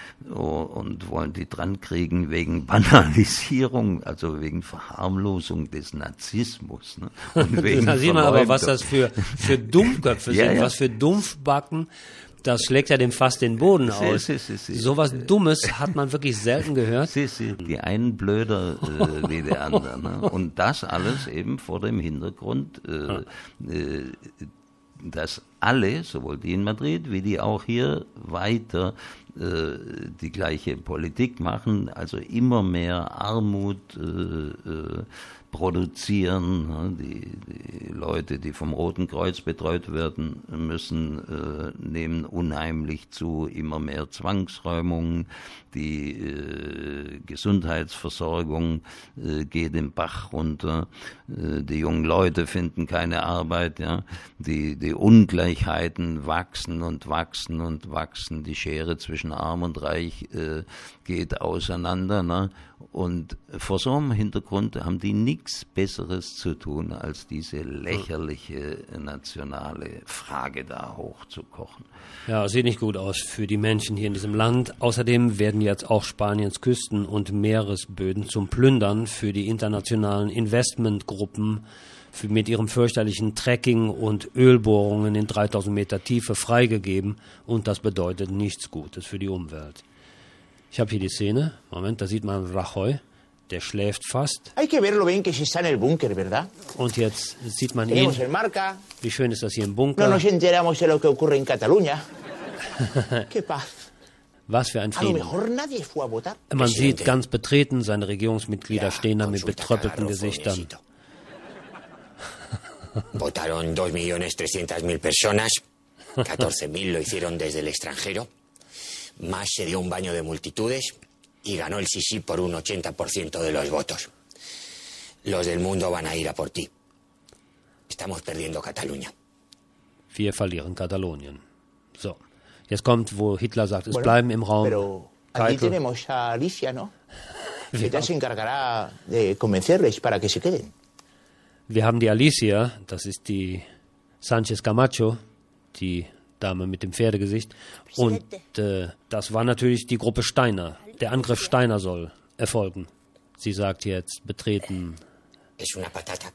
Speaker 7: Und wollen die dran kriegen wegen Banalisierung, also wegen Verharmlosung des Narzissmus. Ne? Und wegen
Speaker 2: da sieht man aber, was das für, für Dummköpfe ja, sind, ja. was für Dumpfbacken. Das schlägt ja dem Fass den Boden aus. Si, si, si, si. So was Dummes hat man wirklich selten gehört.
Speaker 7: Si, si. Die einen blöder äh, wie die anderen. Ne? Und das alles eben vor dem Hintergrund, äh, äh, dass alle, sowohl die in Madrid wie die auch hier, weiter äh, die gleiche Politik machen, also immer mehr Armut äh, äh, produzieren. Ne? Die, die Leute, die vom Roten Kreuz betreut werden müssen, äh, nehmen unheimlich zu, immer mehr Zwangsräumungen. Die äh, Gesundheitsversorgung äh, geht den Bach runter. Äh, die jungen Leute finden keine Arbeit. Ja? Die, die Ungleichheiten wachsen und wachsen und wachsen. Die Schere zwischen Arm und Reich äh, geht auseinander. Ne? Und vor so einem Hintergrund haben die nichts Besseres zu tun, als diese lächerliche nationale Frage da hochzukochen.
Speaker 2: Ja, sieht nicht gut aus für die Menschen hier in diesem Land. Außerdem werden jetzt auch Spaniens Küsten und Meeresböden zum Plündern für die internationalen Investmentgruppen für, mit ihrem fürchterlichen Trekking und Ölbohrungen in dreitausend Meter Tiefe freigegeben. Und das bedeutet nichts Gutes für die Umwelt. Ich habe hier die Szene. Moment, da sieht man Rajoy. Der schläft fast.
Speaker 14: Hay que ver lo bien que se está en el búnker, ¿verdad?
Speaker 2: Und jetzt sieht man ihn.
Speaker 14: Tenemos el marca.
Speaker 2: Wie schön ist das hier im Bunker.
Speaker 14: No nos enteramos de lo que ocurre en Cataluña. Qué paz.
Speaker 2: Was für ein
Speaker 14: A lo
Speaker 2: Frieden.
Speaker 14: mejor nadie fue a votar.
Speaker 2: Man sieht ganz betreten, seine Regierungsmitglieder stehen da mit betröppelten Gesichtern.
Speaker 15: Votaron dos millones trescientas mil personas, catorce mil lo hicieron desde el extranjero, más se dio un baño de multitudes y ganó el sí sí por un ochenta por ciento de los votos. Los del mundo van a ir a por ti. Estamos perdiendo Cataluña.
Speaker 2: Wir verlieren Katalonien. So, jetzt kommt, wo Hitler sagt, es
Speaker 14: Bueno,
Speaker 2: bleiben im Raum.
Speaker 14: Pero aquí
Speaker 2: Keitel.
Speaker 14: tenemos a Alicia, ¿no? Que ya se encargará de convencerles para que se queden.
Speaker 2: Wir haben die Alicia, das ist die Sánchez Camacho, die Dame mit dem Pferdegesicht. Und äh, das war natürlich die Gruppe Steiner. Der Angriff Steiner soll erfolgen. Sie sagt jetzt betreten.
Speaker 15: Es una patata.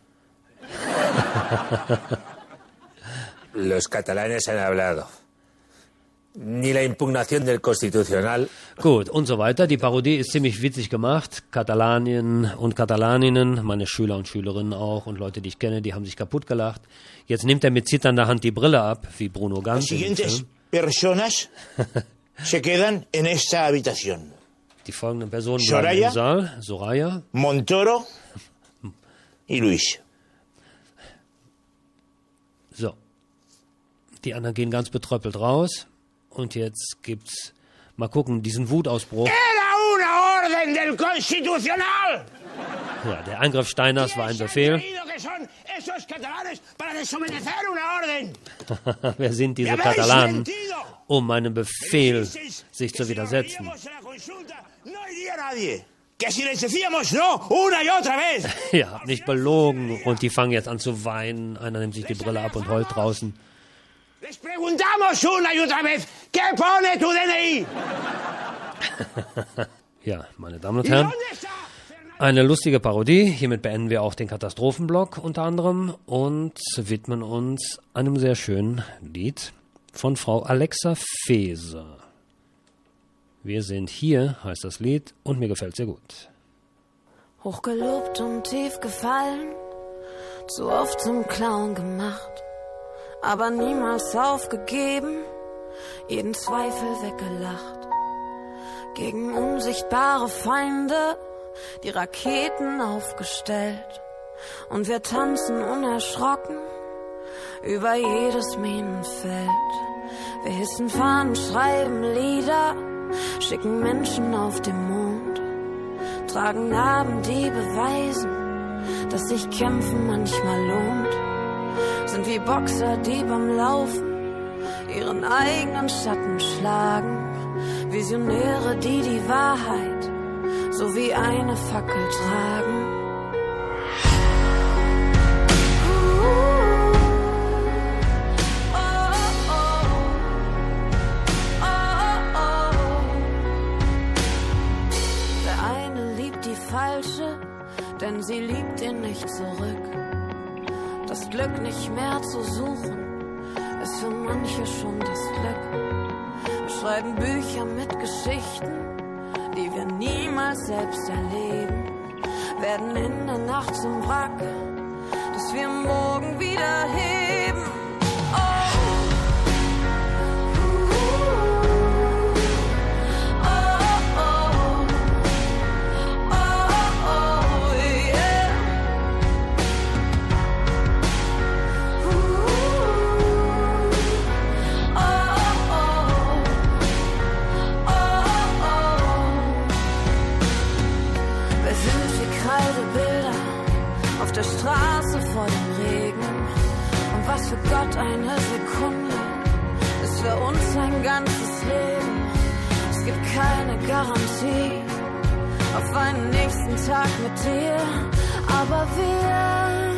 Speaker 16: Los catalanes han hablado. Ni la impugnación del Constitucional.
Speaker 2: Gut, und so weiter. Die Parodie ist ziemlich witzig gemacht. Katalanien und Katalaninnen, meine Schüler und Schülerinnen auch und Leute, die ich kenne, die haben sich kaputt gelacht. Jetzt nimmt er mit zitternder Hand die Brille ab, wie Bruno
Speaker 14: Las
Speaker 2: Ganz. im
Speaker 14: siguientes
Speaker 2: Film.
Speaker 14: personas se quedan en esta habitación.
Speaker 2: Die folgenden Personen bleiben
Speaker 14: Soraya,
Speaker 2: im Saal. Soraya,
Speaker 14: Montoro y Luis.
Speaker 2: so. Die anderen gehen ganz betröppelt raus. Und jetzt gibt's, mal gucken, diesen Wutausbruch.
Speaker 14: ¡Era una orden del Constitucional!
Speaker 2: Ja, der Eingriff Steiners war ein Befehl.
Speaker 14: ¿Creído que son esos catalanes para desobedecer una orden?
Speaker 2: Wer sind diese
Speaker 14: ¿Ya habéis
Speaker 2: Katalanen,
Speaker 14: mentido?
Speaker 2: um einem Befehl sich zu widersetzen?
Speaker 14: Diríamos en la consulta, no iría nadie. Que si les decíamos no una y otra vez.
Speaker 2: Ja, hab nicht belogen. Und die fangen jetzt an zu weinen. Einer nimmt sich die Brille ab und heult draußen.
Speaker 14: Les preguntamos una y otra vez, ¿qué pone tu D N I?
Speaker 2: Ja, meine Damen und Herren, eine lustige Parodie. Hiermit beenden wir auch den Katastrophenblock unter anderem und widmen uns einem sehr schönen Lied von Frau Alexa Feser. Wir sind hier, heißt das Lied, und mir gefällt sehr gut.
Speaker 3: Hochgelobt und tief gefallen, zu oft zum Clown gemacht, aber niemals aufgegeben, jeden Zweifel weggelacht. Gegen unsichtbare Feinde die Raketen aufgestellt und wir tanzen unerschrocken über jedes Minenfeld. Wir hissen Fahnen, schreiben Lieder, schicken Menschen auf den Mond, tragen Narben, die beweisen, dass sich Kämpfen manchmal lohnt. Sind wie Boxer, die beim Laufen ihren eigenen Schatten schlagen. Visionäre, die die Wahrheit so wie eine Fackel tragen. Der eine liebt die Falsche, denn sie liebt ihn nicht zurück. Das Glück nicht mehr zu suchen, ist für manche schon das Glück. Wir schreiben Bücher mit Geschichten, die wir niemals selbst erleben, werden in der Nacht zum Wrack, das wir morgen wieder heben. Der Straße vor dem Regen. Und was für Gott eine Sekunde ist für uns ein ganzes Leben. Es gibt keine Garantie auf einen nächsten Tag mit dir, aber wir,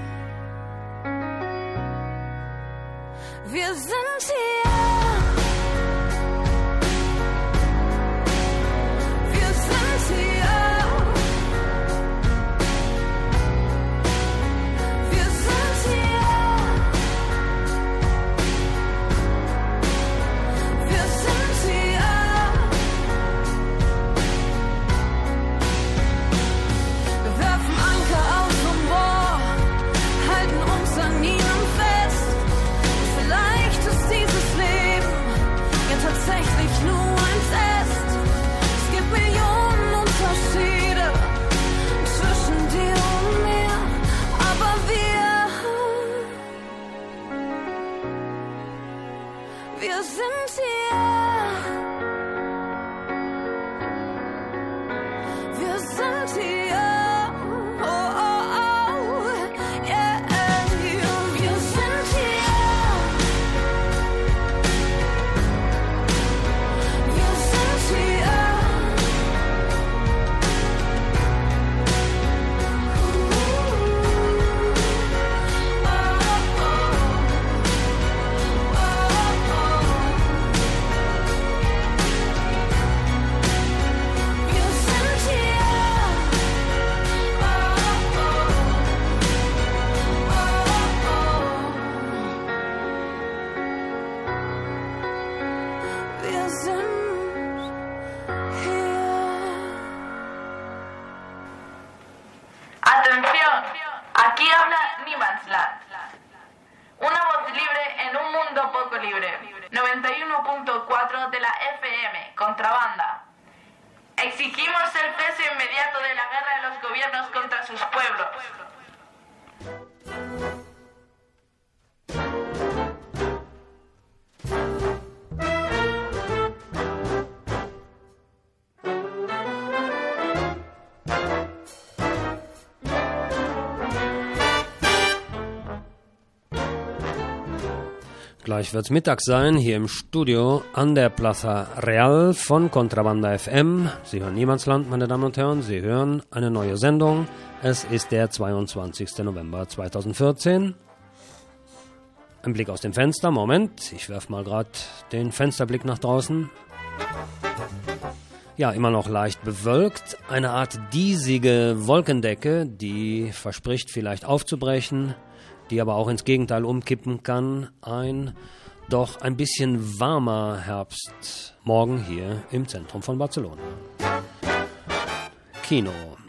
Speaker 3: wir sind hier. Wir sind hier.
Speaker 11: habla Niemandsland. Una voz libre en un mundo poco libre. noventa y uno punto cuatro de la F M, Contrabanda. Exigimos el cese inmediato de la guerra de los gobiernos contra sus pueblos.
Speaker 2: Gleich wird's Mittag sein, hier im Studio an der Plaza Real von Contrabanda F M. Sie hören Niemandsland, meine Damen und Herren. Sie hören eine neue Sendung. Es ist der zweiundzwanzigster November zweitausendvierzehn. Ein Blick aus dem Fenster. Moment, ich werfe mal gerade den Fensterblick nach draußen. Ja, immer noch leicht bewölkt. Eine Art diesige Wolkendecke, die verspricht vielleicht aufzubrechen, die aber auch ins Gegenteil umkippen kann. Ein doch ein bisschen warmer Herbstmorgen hier im Zentrum von Barcelona. Kino.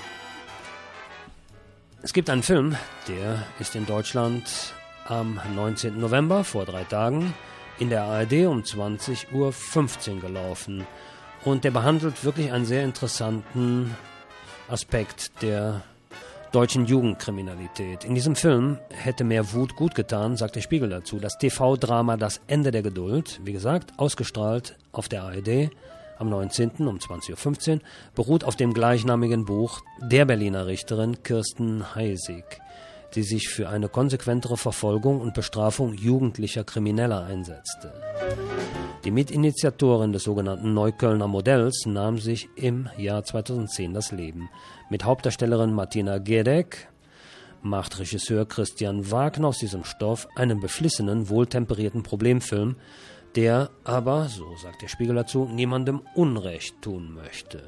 Speaker 2: Es gibt einen Film, der ist in Deutschland am neunzehnten November, vor drei Tagen, in der A R D um zwanzig Uhr fünfzehn gelaufen. Und der behandelt wirklich einen sehr interessanten Aspekt der deutschen Jugendkriminalität. In diesem Film hätte mehr Wut gut getan, sagt der Spiegel dazu. Das T V-Drama Das Ende der Geduld, wie gesagt, ausgestrahlt auf der A R D am neunzehnten um zwanzig Uhr fünfzehn, beruht auf dem gleichnamigen Buch der Berliner Richterin Kirsten Heisig, die sich für eine konsequentere Verfolgung und Bestrafung jugendlicher Krimineller einsetzte. Die Mitinitiatorin des sogenannten Neuköllner Modells nahm sich im Jahr zweitausendzehn das Leben. Mit Hauptdarstellerin Martina Gedeck macht Regisseur Christian Wagner aus diesem Stoff einen beflissenen, wohltemperierten Problemfilm, der aber, so sagt der Spiegel dazu, niemandem Unrecht tun möchte.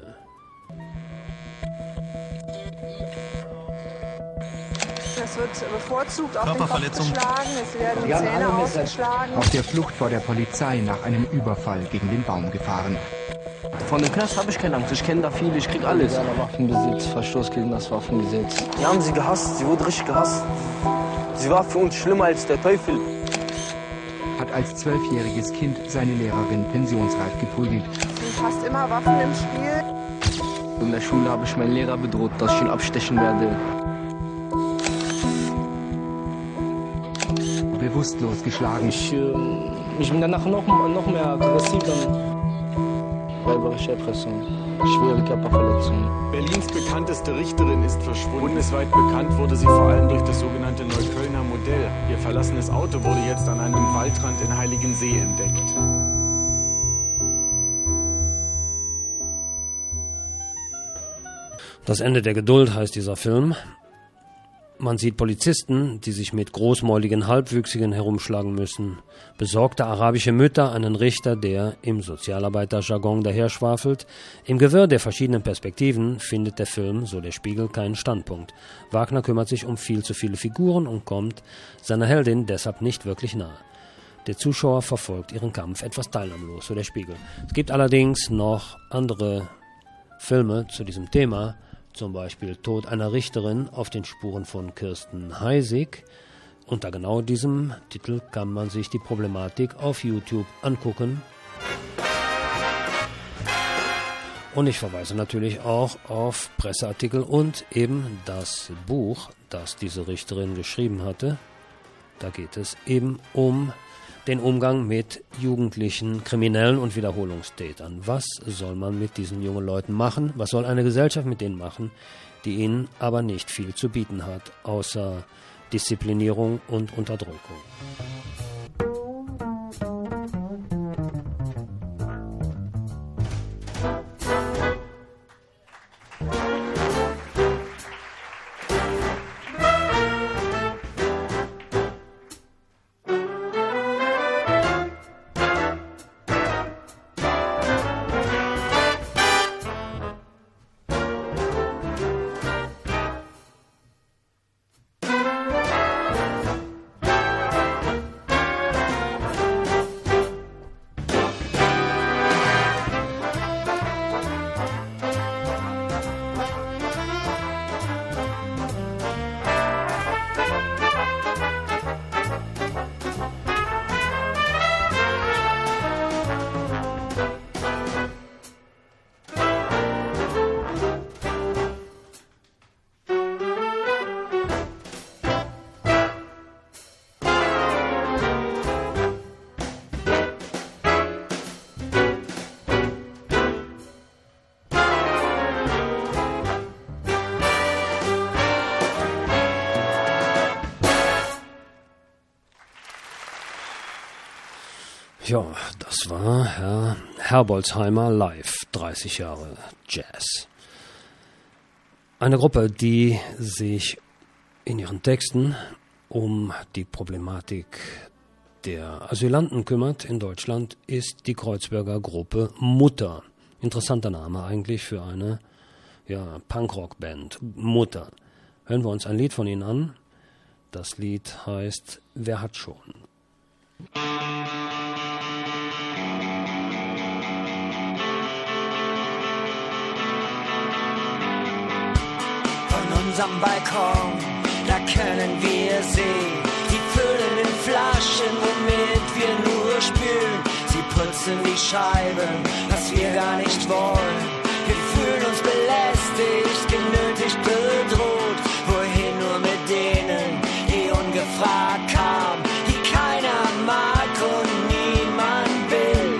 Speaker 17: Es wird bevorzugt auf den Kopf geschlagen, es werden die Zähne ausgeschlagen.
Speaker 18: Auf der Flucht vor der Polizei nach einem Überfall gegen den Baum gefahren.
Speaker 19: Von dem Knast habe ich keine Angst, ich kenne da viel, ich krieg alles. Waffenbesitz, Verstoß gegen das Waffengesetz. Wir haben sie gehasst, sie wurde richtig gehasst. Sie war für uns schlimmer als der Teufel.
Speaker 18: Hat als zwölfjähriges Kind seine Lehrerin pensionsreif geprügelt.
Speaker 17: Es sind fast immer Waffen im Spiel.
Speaker 19: In der Schule habe ich meinen Lehrer bedroht, dass ich ihn abstechen werde.
Speaker 18: Bewusstlos geschlagen.
Speaker 19: Ich, äh, ich bin danach noch, noch mehr aggressiv, dann räuberische Erpressung, schwere Körperverletzungen.
Speaker 20: Berlins bekannteste Richterin ist verschwunden. Bundesweit bekannt wurde sie vor allem durch das sogenannte Neuköllner Modell. Ihr verlassenes Auto wurde jetzt an einem Waldrand in Heiligensee entdeckt.
Speaker 2: Das Ende der Geduld heißt dieser Film. Man sieht Polizisten, die sich mit großmäuligen Halbwüchsigen herumschlagen müssen. Besorgte arabische Mütter, einen Richter, der im Sozialarbeiterjargon daherschwafelt. Im Gewirr der verschiedenen Perspektiven findet der Film, so der Spiegel, keinen Standpunkt. Wagner kümmert sich um viel zu viele Figuren und kommt seiner Heldin deshalb nicht wirklich nahe. Der Zuschauer verfolgt ihren Kampf etwas teilnahmlos, so der Spiegel. Es gibt allerdings noch andere Filme zu diesem Thema, zum Beispiel Tod einer Richterin auf den Spuren von Kirsten Heisig. Unter genau diesem Titel kann man sich die Problematik auf YouTube angucken. Und ich verweise natürlich auch auf Presseartikel und eben das Buch, das diese Richterin geschrieben hatte. Da geht es eben um den Umgang mit jugendlichen Kriminellen und Wiederholungstätern. Was soll man mit diesen jungen Leuten machen? Was soll eine Gesellschaft mit denen machen, die ihnen aber nicht viel zu bieten hat, außer Disziplinierung und Unterdrückung? Ja, das war Herr Herbolzheimer live, dreißig Jahre Jazz. Eine Gruppe, die sich in ihren Texten um die Problematik der Asylanten kümmert in Deutschland, ist die Kreuzberger Gruppe Mutter. Interessanter Name eigentlich für eine ja, Punkrock-Band, Mutter. Hören wir uns ein Lied von ihnen an. Das Lied heißt Wer hat schon?
Speaker 21: Von unserem Balkon, da können wir sehen, die füllen in Flaschen, womit wir nur spülen. Sie putzen die Scheiben, was wir gar nicht wollen. Wir fühlen uns belästigt, genötigt, bedroht. Wohin nur mit denen, die ungefragt kamen, die keiner mag und niemand will.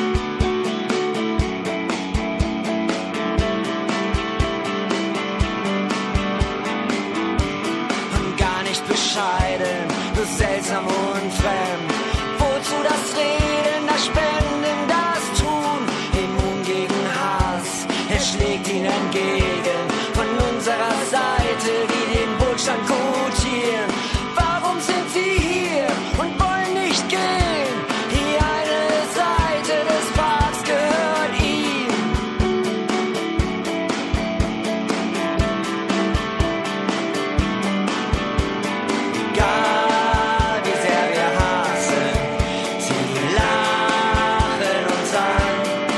Speaker 21: Und gar nicht bescheiden, nur seltsam und fremd. Wozu das Reden, das Spenden, das Tun? Immun gegen Hass, er schlägt ihn entgegen. Von unserer Seite, die den Wohlstand gutieren. Warum sind sie hier und wollen nicht gehen? Die eine Seite des Parks gehört ihm. Egal wie sehr wir hassen, sie lachen uns an.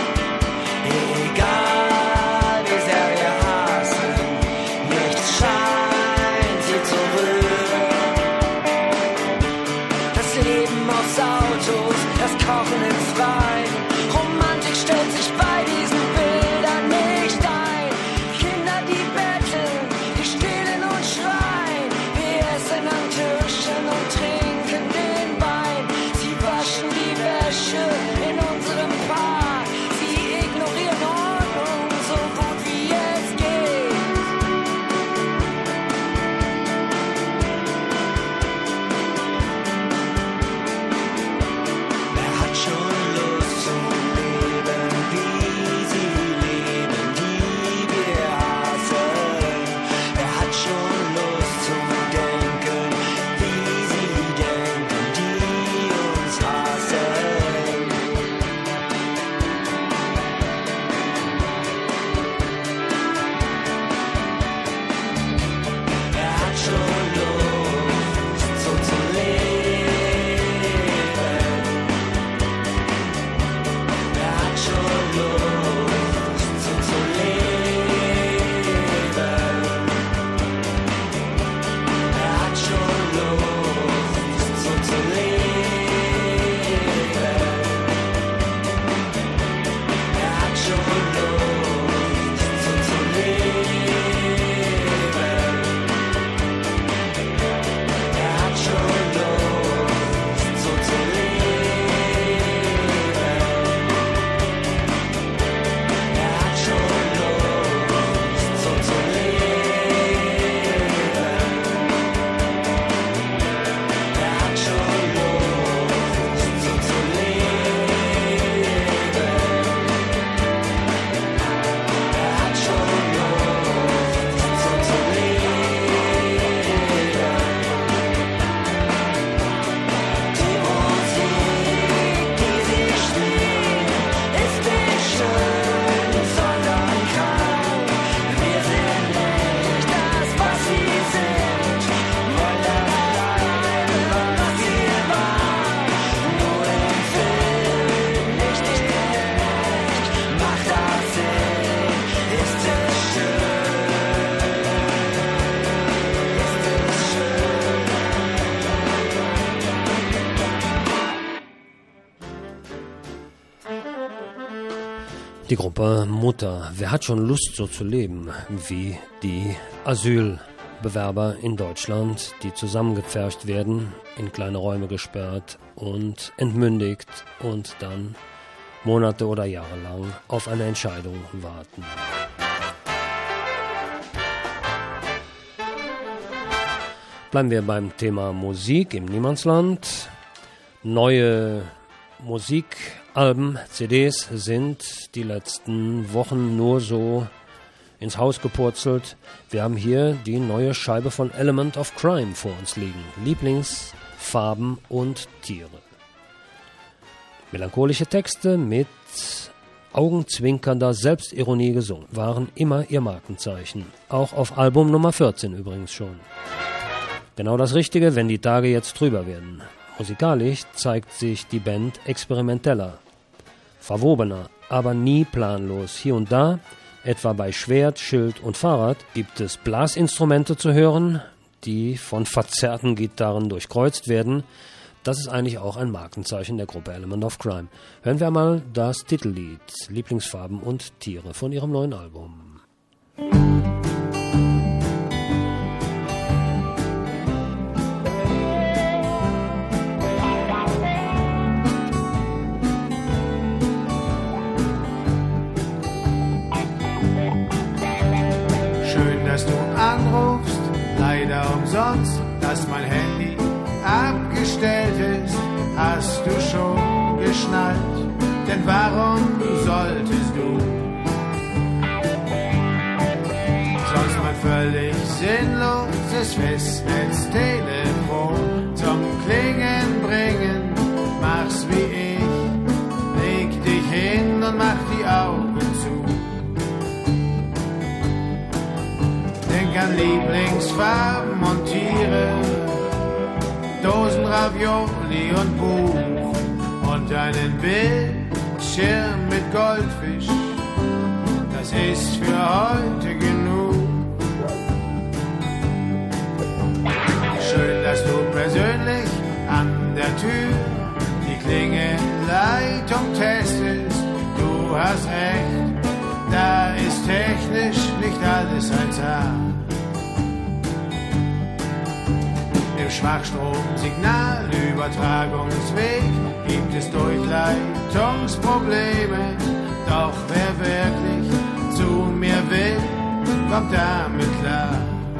Speaker 21: Egal wie sehr wir hassen, nichts scheint sie zu rühren. Das Leben aufs Autos, das Kochen im Freien. Romantik stellt sich bei diesen Bildern nicht ein. Kinder, die betteln, die stehlen und schreien. Wir essen an Tischen und trinken den Wein. Sie waschen die Wäsche in unserem Park. Sie ignorieren Ordnung so gut wie es geht. Wer hat schon Lust zu leben, wie sie leben, die wir hassen? Wer hat schon Lust zu denken, wie sie denken, die uns hassen? Wer hat schon Lust, so zu leben? Wer hat schon Lust, so zu leben? Wer hat schon Lust, so zu leben? Wer hat schon Lust, so zu leben? Wer hat schon Lust, so zu leben? Wer hat schon Lust, so zu leben? Wer hat schon Lust, so zu leben? Wer hat schon Lust, so zu leben? Die Musik, die sie spielen, ist nicht schön, sondern krank. Wir sind nicht das, was sie sind, wollen das bleiben, was wir waren. Nur im Film, nicht nicht echt, macht das Sinn, ist es schön, ist es schön.
Speaker 2: Die Gruppe Mutter. Wer hat schon Lust, so zu leben wie die Asylbewerber in Deutschland, die zusammengepfercht werden, in kleine Räume gesperrt und entmündigt und dann Monate oder Jahre lang auf eine Entscheidung warten. Bleiben wir beim Thema Musik im Niemandsland. Neue Musikalben, C Ds sind die letzten Wochen nur so ins Haus gepurzelt. Wir haben hier die neue Scheibe von Element of Crime vor uns liegen. Lieblingsfarben und Tiere. Melancholische Texte mit augenzwinkernder Selbstironie gesungen waren immer ihr Markenzeichen. Auch auf Album Nummer vierzehn übrigens schon. Genau das Richtige, wenn die Tage jetzt drüber werden. Musikalisch zeigt sich die Band experimenteller, verwobener, aber nie planlos. Hier und da, etwa bei Schwert, Schild und Fahrrad, gibt es Blasinstrumente zu hören, die von verzerrten Gitarren durchkreuzt werden. Das ist eigentlich auch ein Markenzeichen der Gruppe Element of Crime. Hören wir einmal das Titellied Lieblingsfarben und Tiere von ihrem neuen Album.
Speaker 1: Dass du anrufst, leider umsonst, dass mein Handy abgestellt ist, hast du schon geschnallt, denn warum solltest du sonst mein völlig sinnloses Festnetztelefon zum Klingen bringen? Mach's wie ich, leg dich hin und mach die Augen zu. Denk an Lieblingsfarben und Tiere, Dosen, Ravioli und Buch und einen Bildschirm mit Goldfisch. Das ist für heute genug. Schön, dass du persönlich an der Tür die Klingelleitung testest. Du hast recht, da ist technisch nicht alles eins A. Im Schwachstrom-Signalübertragungsweg gibt es Durchleitungsprobleme. Doch wer wirklich zu mir will, kommt damit klar.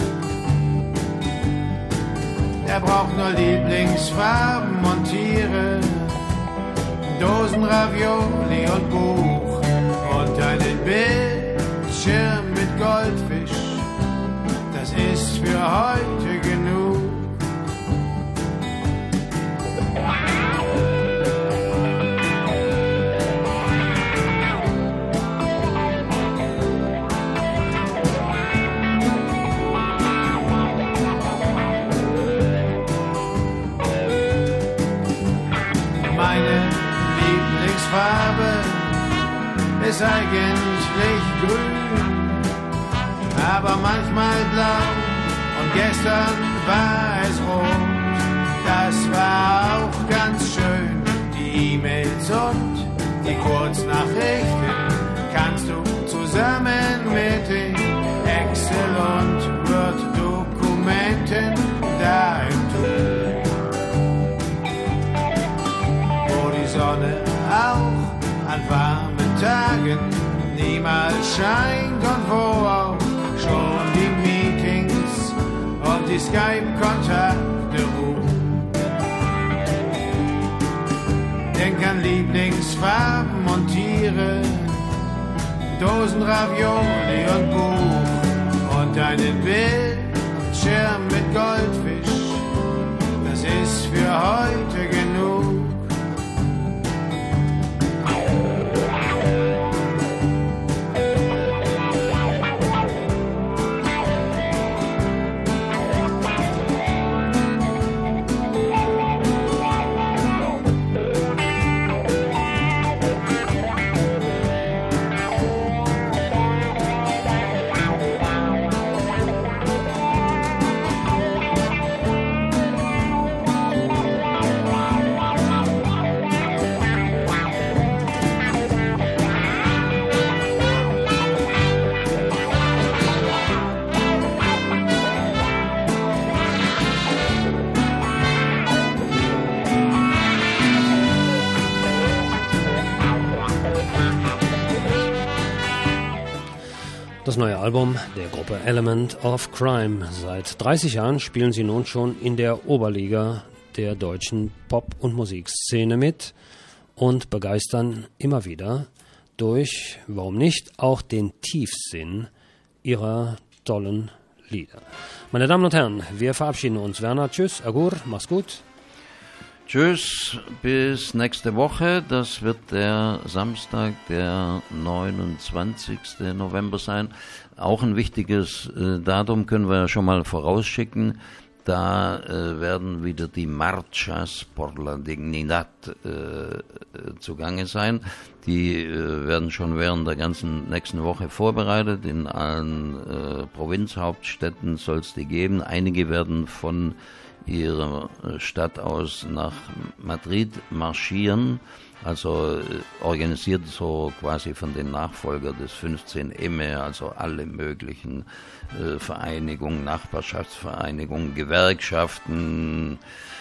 Speaker 1: Er braucht nur Lieblingsfarben und Tiere, Dosen, Ravioli und Buch und einen Bildschirm mit Goldfisch. Das ist für heute genug. Farbe ist eigentlich grün, aber manchmal blau und gestern war es rot. Das war auch ganz schön. Die E-Mails und die Kurznachrichten kannst du zusammen mit den Excel- und Word-Dokumenten da im Tool, wo die Sonne auch an warmen Tagen niemals scheint und wo auch schon die Meetings und die Skype-Kontakte ruhen. Denk an Lieblingsfarben und Tiere, Dosen, Ravioli und Buch und einen Bildschirm mit Goldfisch. Das ist für heute genug.
Speaker 2: Das neue Album der Gruppe Element of Crime. Seit dreißig Jahren spielen sie nun schon in der Oberliga der deutschen Pop- und Musikszene mit und begeistern immer wieder durch, warum nicht, auch den Tiefsinn ihrer tollen Lieder. Meine Damen und Herren, wir verabschieden uns. Werner, tschüss, agur, mach's gut.
Speaker 7: Tschüss, bis nächste Woche. Das wird der Samstag, der neunundzwanzigsten November sein. Auch ein wichtiges äh, Datum können wir ja schon mal vorausschicken. Da äh, werden wieder die Marchas por la Dignidad äh, zugange sein. Die äh, werden schon während der ganzen nächsten Woche vorbereitet. In allen äh, Provinzhauptstädten soll es die geben. Einige werden von ihrer Stadt aus nach Madrid marschieren, also organisiert so quasi von den Nachfolgern des fünfzehn M E, also alle möglichen äh, Vereinigungen, Nachbarschaftsvereinigungen, Gewerkschaften,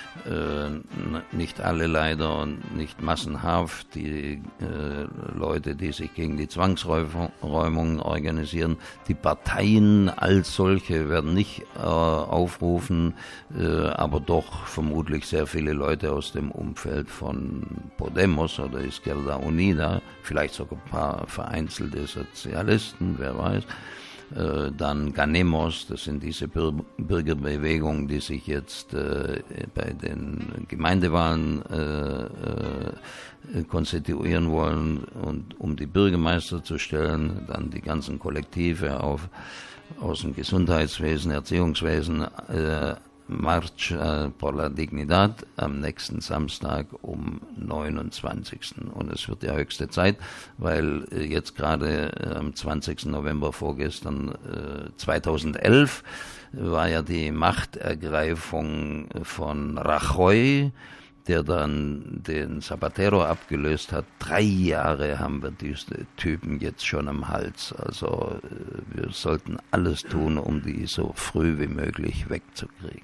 Speaker 7: äh, nicht alle leider und nicht massenhaft, die äh, Leute, die sich gegen die Zwangsräumungen organisieren, die Parteien als solche werden nicht äh, aufrufen, äh, aber doch vermutlich sehr viele Leute aus dem Umfeld von Podemos oder Izquierda Unida, vielleicht sogar ein paar vereinzelte Sozialisten, wer weiß. Äh, dann Ganemos, das sind diese Bür- Bürgerbewegungen, die sich jetzt äh, bei den Gemeindewahlen äh, äh, konstituieren wollen, und um die Bürgermeister zu stellen, dann die ganzen Kollektive auf, aus dem Gesundheitswesen, Erziehungswesen, äh, March äh, por la Dignidad am nächsten Samstag um neunundzwanzigsten Und es wird die höchste Zeit, weil äh, jetzt gerade äh, am zwanzigsten November vorgestern äh, zweitausendelf war ja die Machtergreifung von Rajoy, der dann den Zapatero abgelöst hat. Drei Jahre haben wir diese Typen jetzt schon am Hals. Also äh, wir sollten alles tun, um die so früh wie möglich wegzukriegen.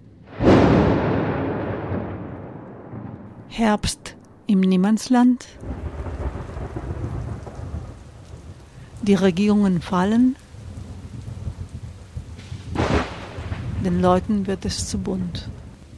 Speaker 12: Herbst im Niemandsland. Die Regierungen fallen. Den Leuten wird es zu bunt.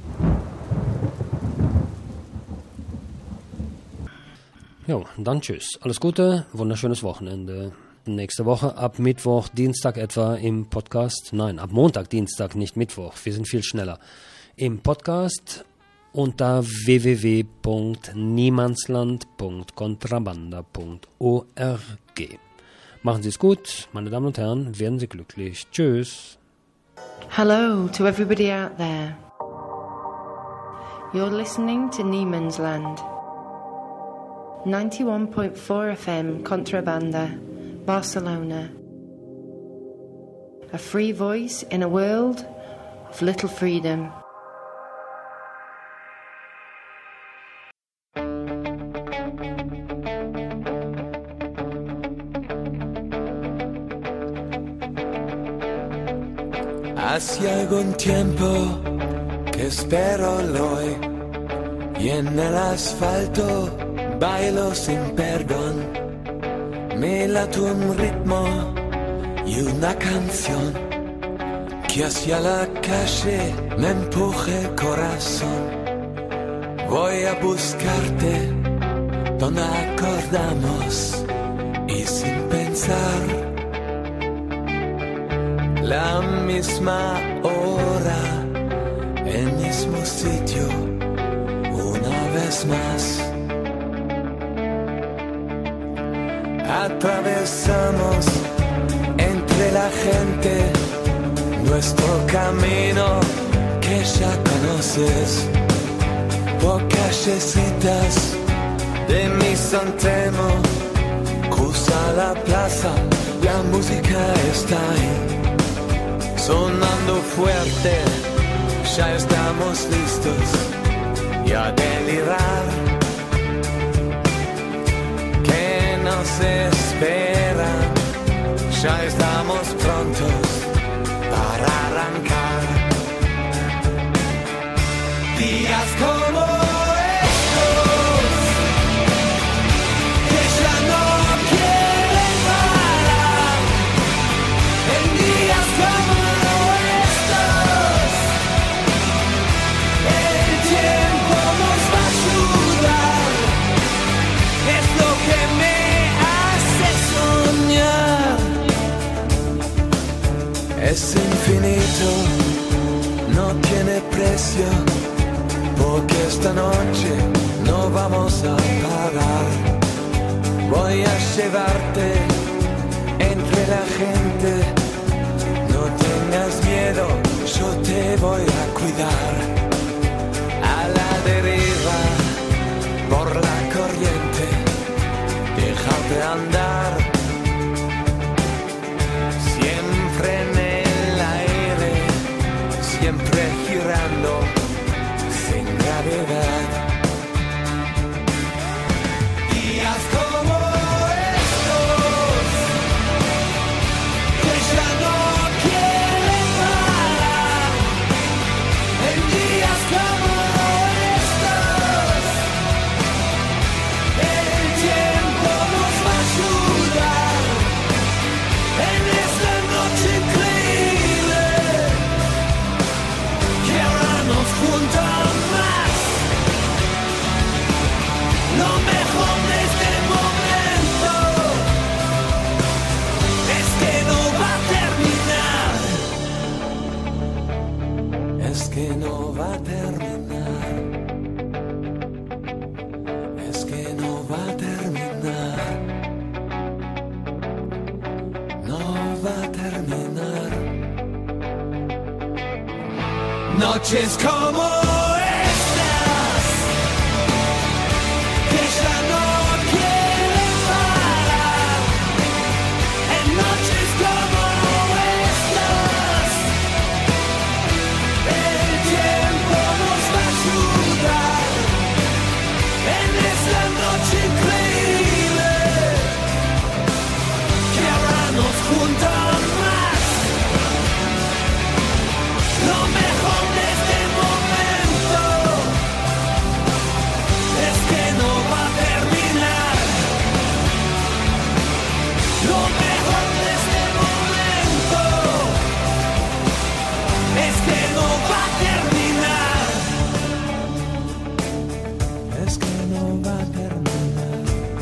Speaker 2: Jo, dann tschüss. Alles Gute, wunderschönes Wochenende. Nächste Woche ab Mittwoch, Dienstag etwa im Podcast. Nein, ab Montag, Dienstag, nicht Mittwoch. Wir sind viel schneller. Im Podcast unter w w w punkt niemandsland punkt kontrabanda punkt org. Machen Sie es gut, meine Damen und Herren, werden Sie glücklich. Tschüss.
Speaker 4: Hello to everybody out there. You're listening to Niemandsland. ninety-one point four F M Contrabanda, Barcelona. A free voice in a world of little freedom.
Speaker 6: Hace algún tiempo que espero hoy y en el asfalto bailo sin perdón. Me late un ritmo y una canción que hacia la calle me empuje el corazón. Voy a buscarte donde acordamos y sin pensar. La misma hora, el mismo sitio, una vez más. Atravesamos entre la gente nuestro camino que ya conoces. Por callecitas de mi San Telmo, cruza la plaza, la música está ahí. Sonando fuerte, ya estamos listos y a delirar. Que nos espera, ya estamos prontos para arrancar. Días como estos, que ya no quieren parar. En días como precio, porque esta noche no vamos a parar. Voy a llevarte entre la gente, no tengas miedo, yo te voy a cuidar. A la deriva, por la corriente, dejarte andar, siempre en el aire, siempre girando, sin gravedad. Días como estos, que ya no quieren parar, en días como estos, el tiempo nos va a ayudar, en esta noche increíble, que ahora nos junta más. Lo mejor de este momento es que no va a terminar, es que no va a terminar, es que no va a terminar, no va a terminar. Noches como estas, que ya no quieren parar, en noches como estas, el tiempo nos va a ayudar, en esta noche increíble, que ahora nos junta más. Lo mejor de este momento es que no va a terminar. Lo mejor de este momento es que no va a terminar. Es que no va a terminar.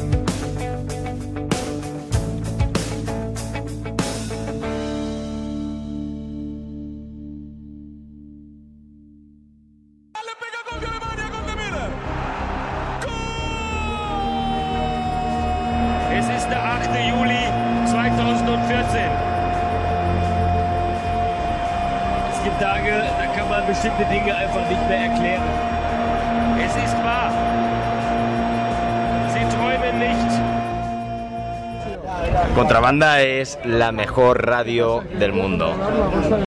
Speaker 8: Es ist der achte Juli zweitausendvierzehn. Es gibt Tage, da kann man bestimmte Dinge einfach nicht mehr erklären. Es ist wahr. Sie träumen nicht.
Speaker 22: Contrabanda es la mejor radio del mundo.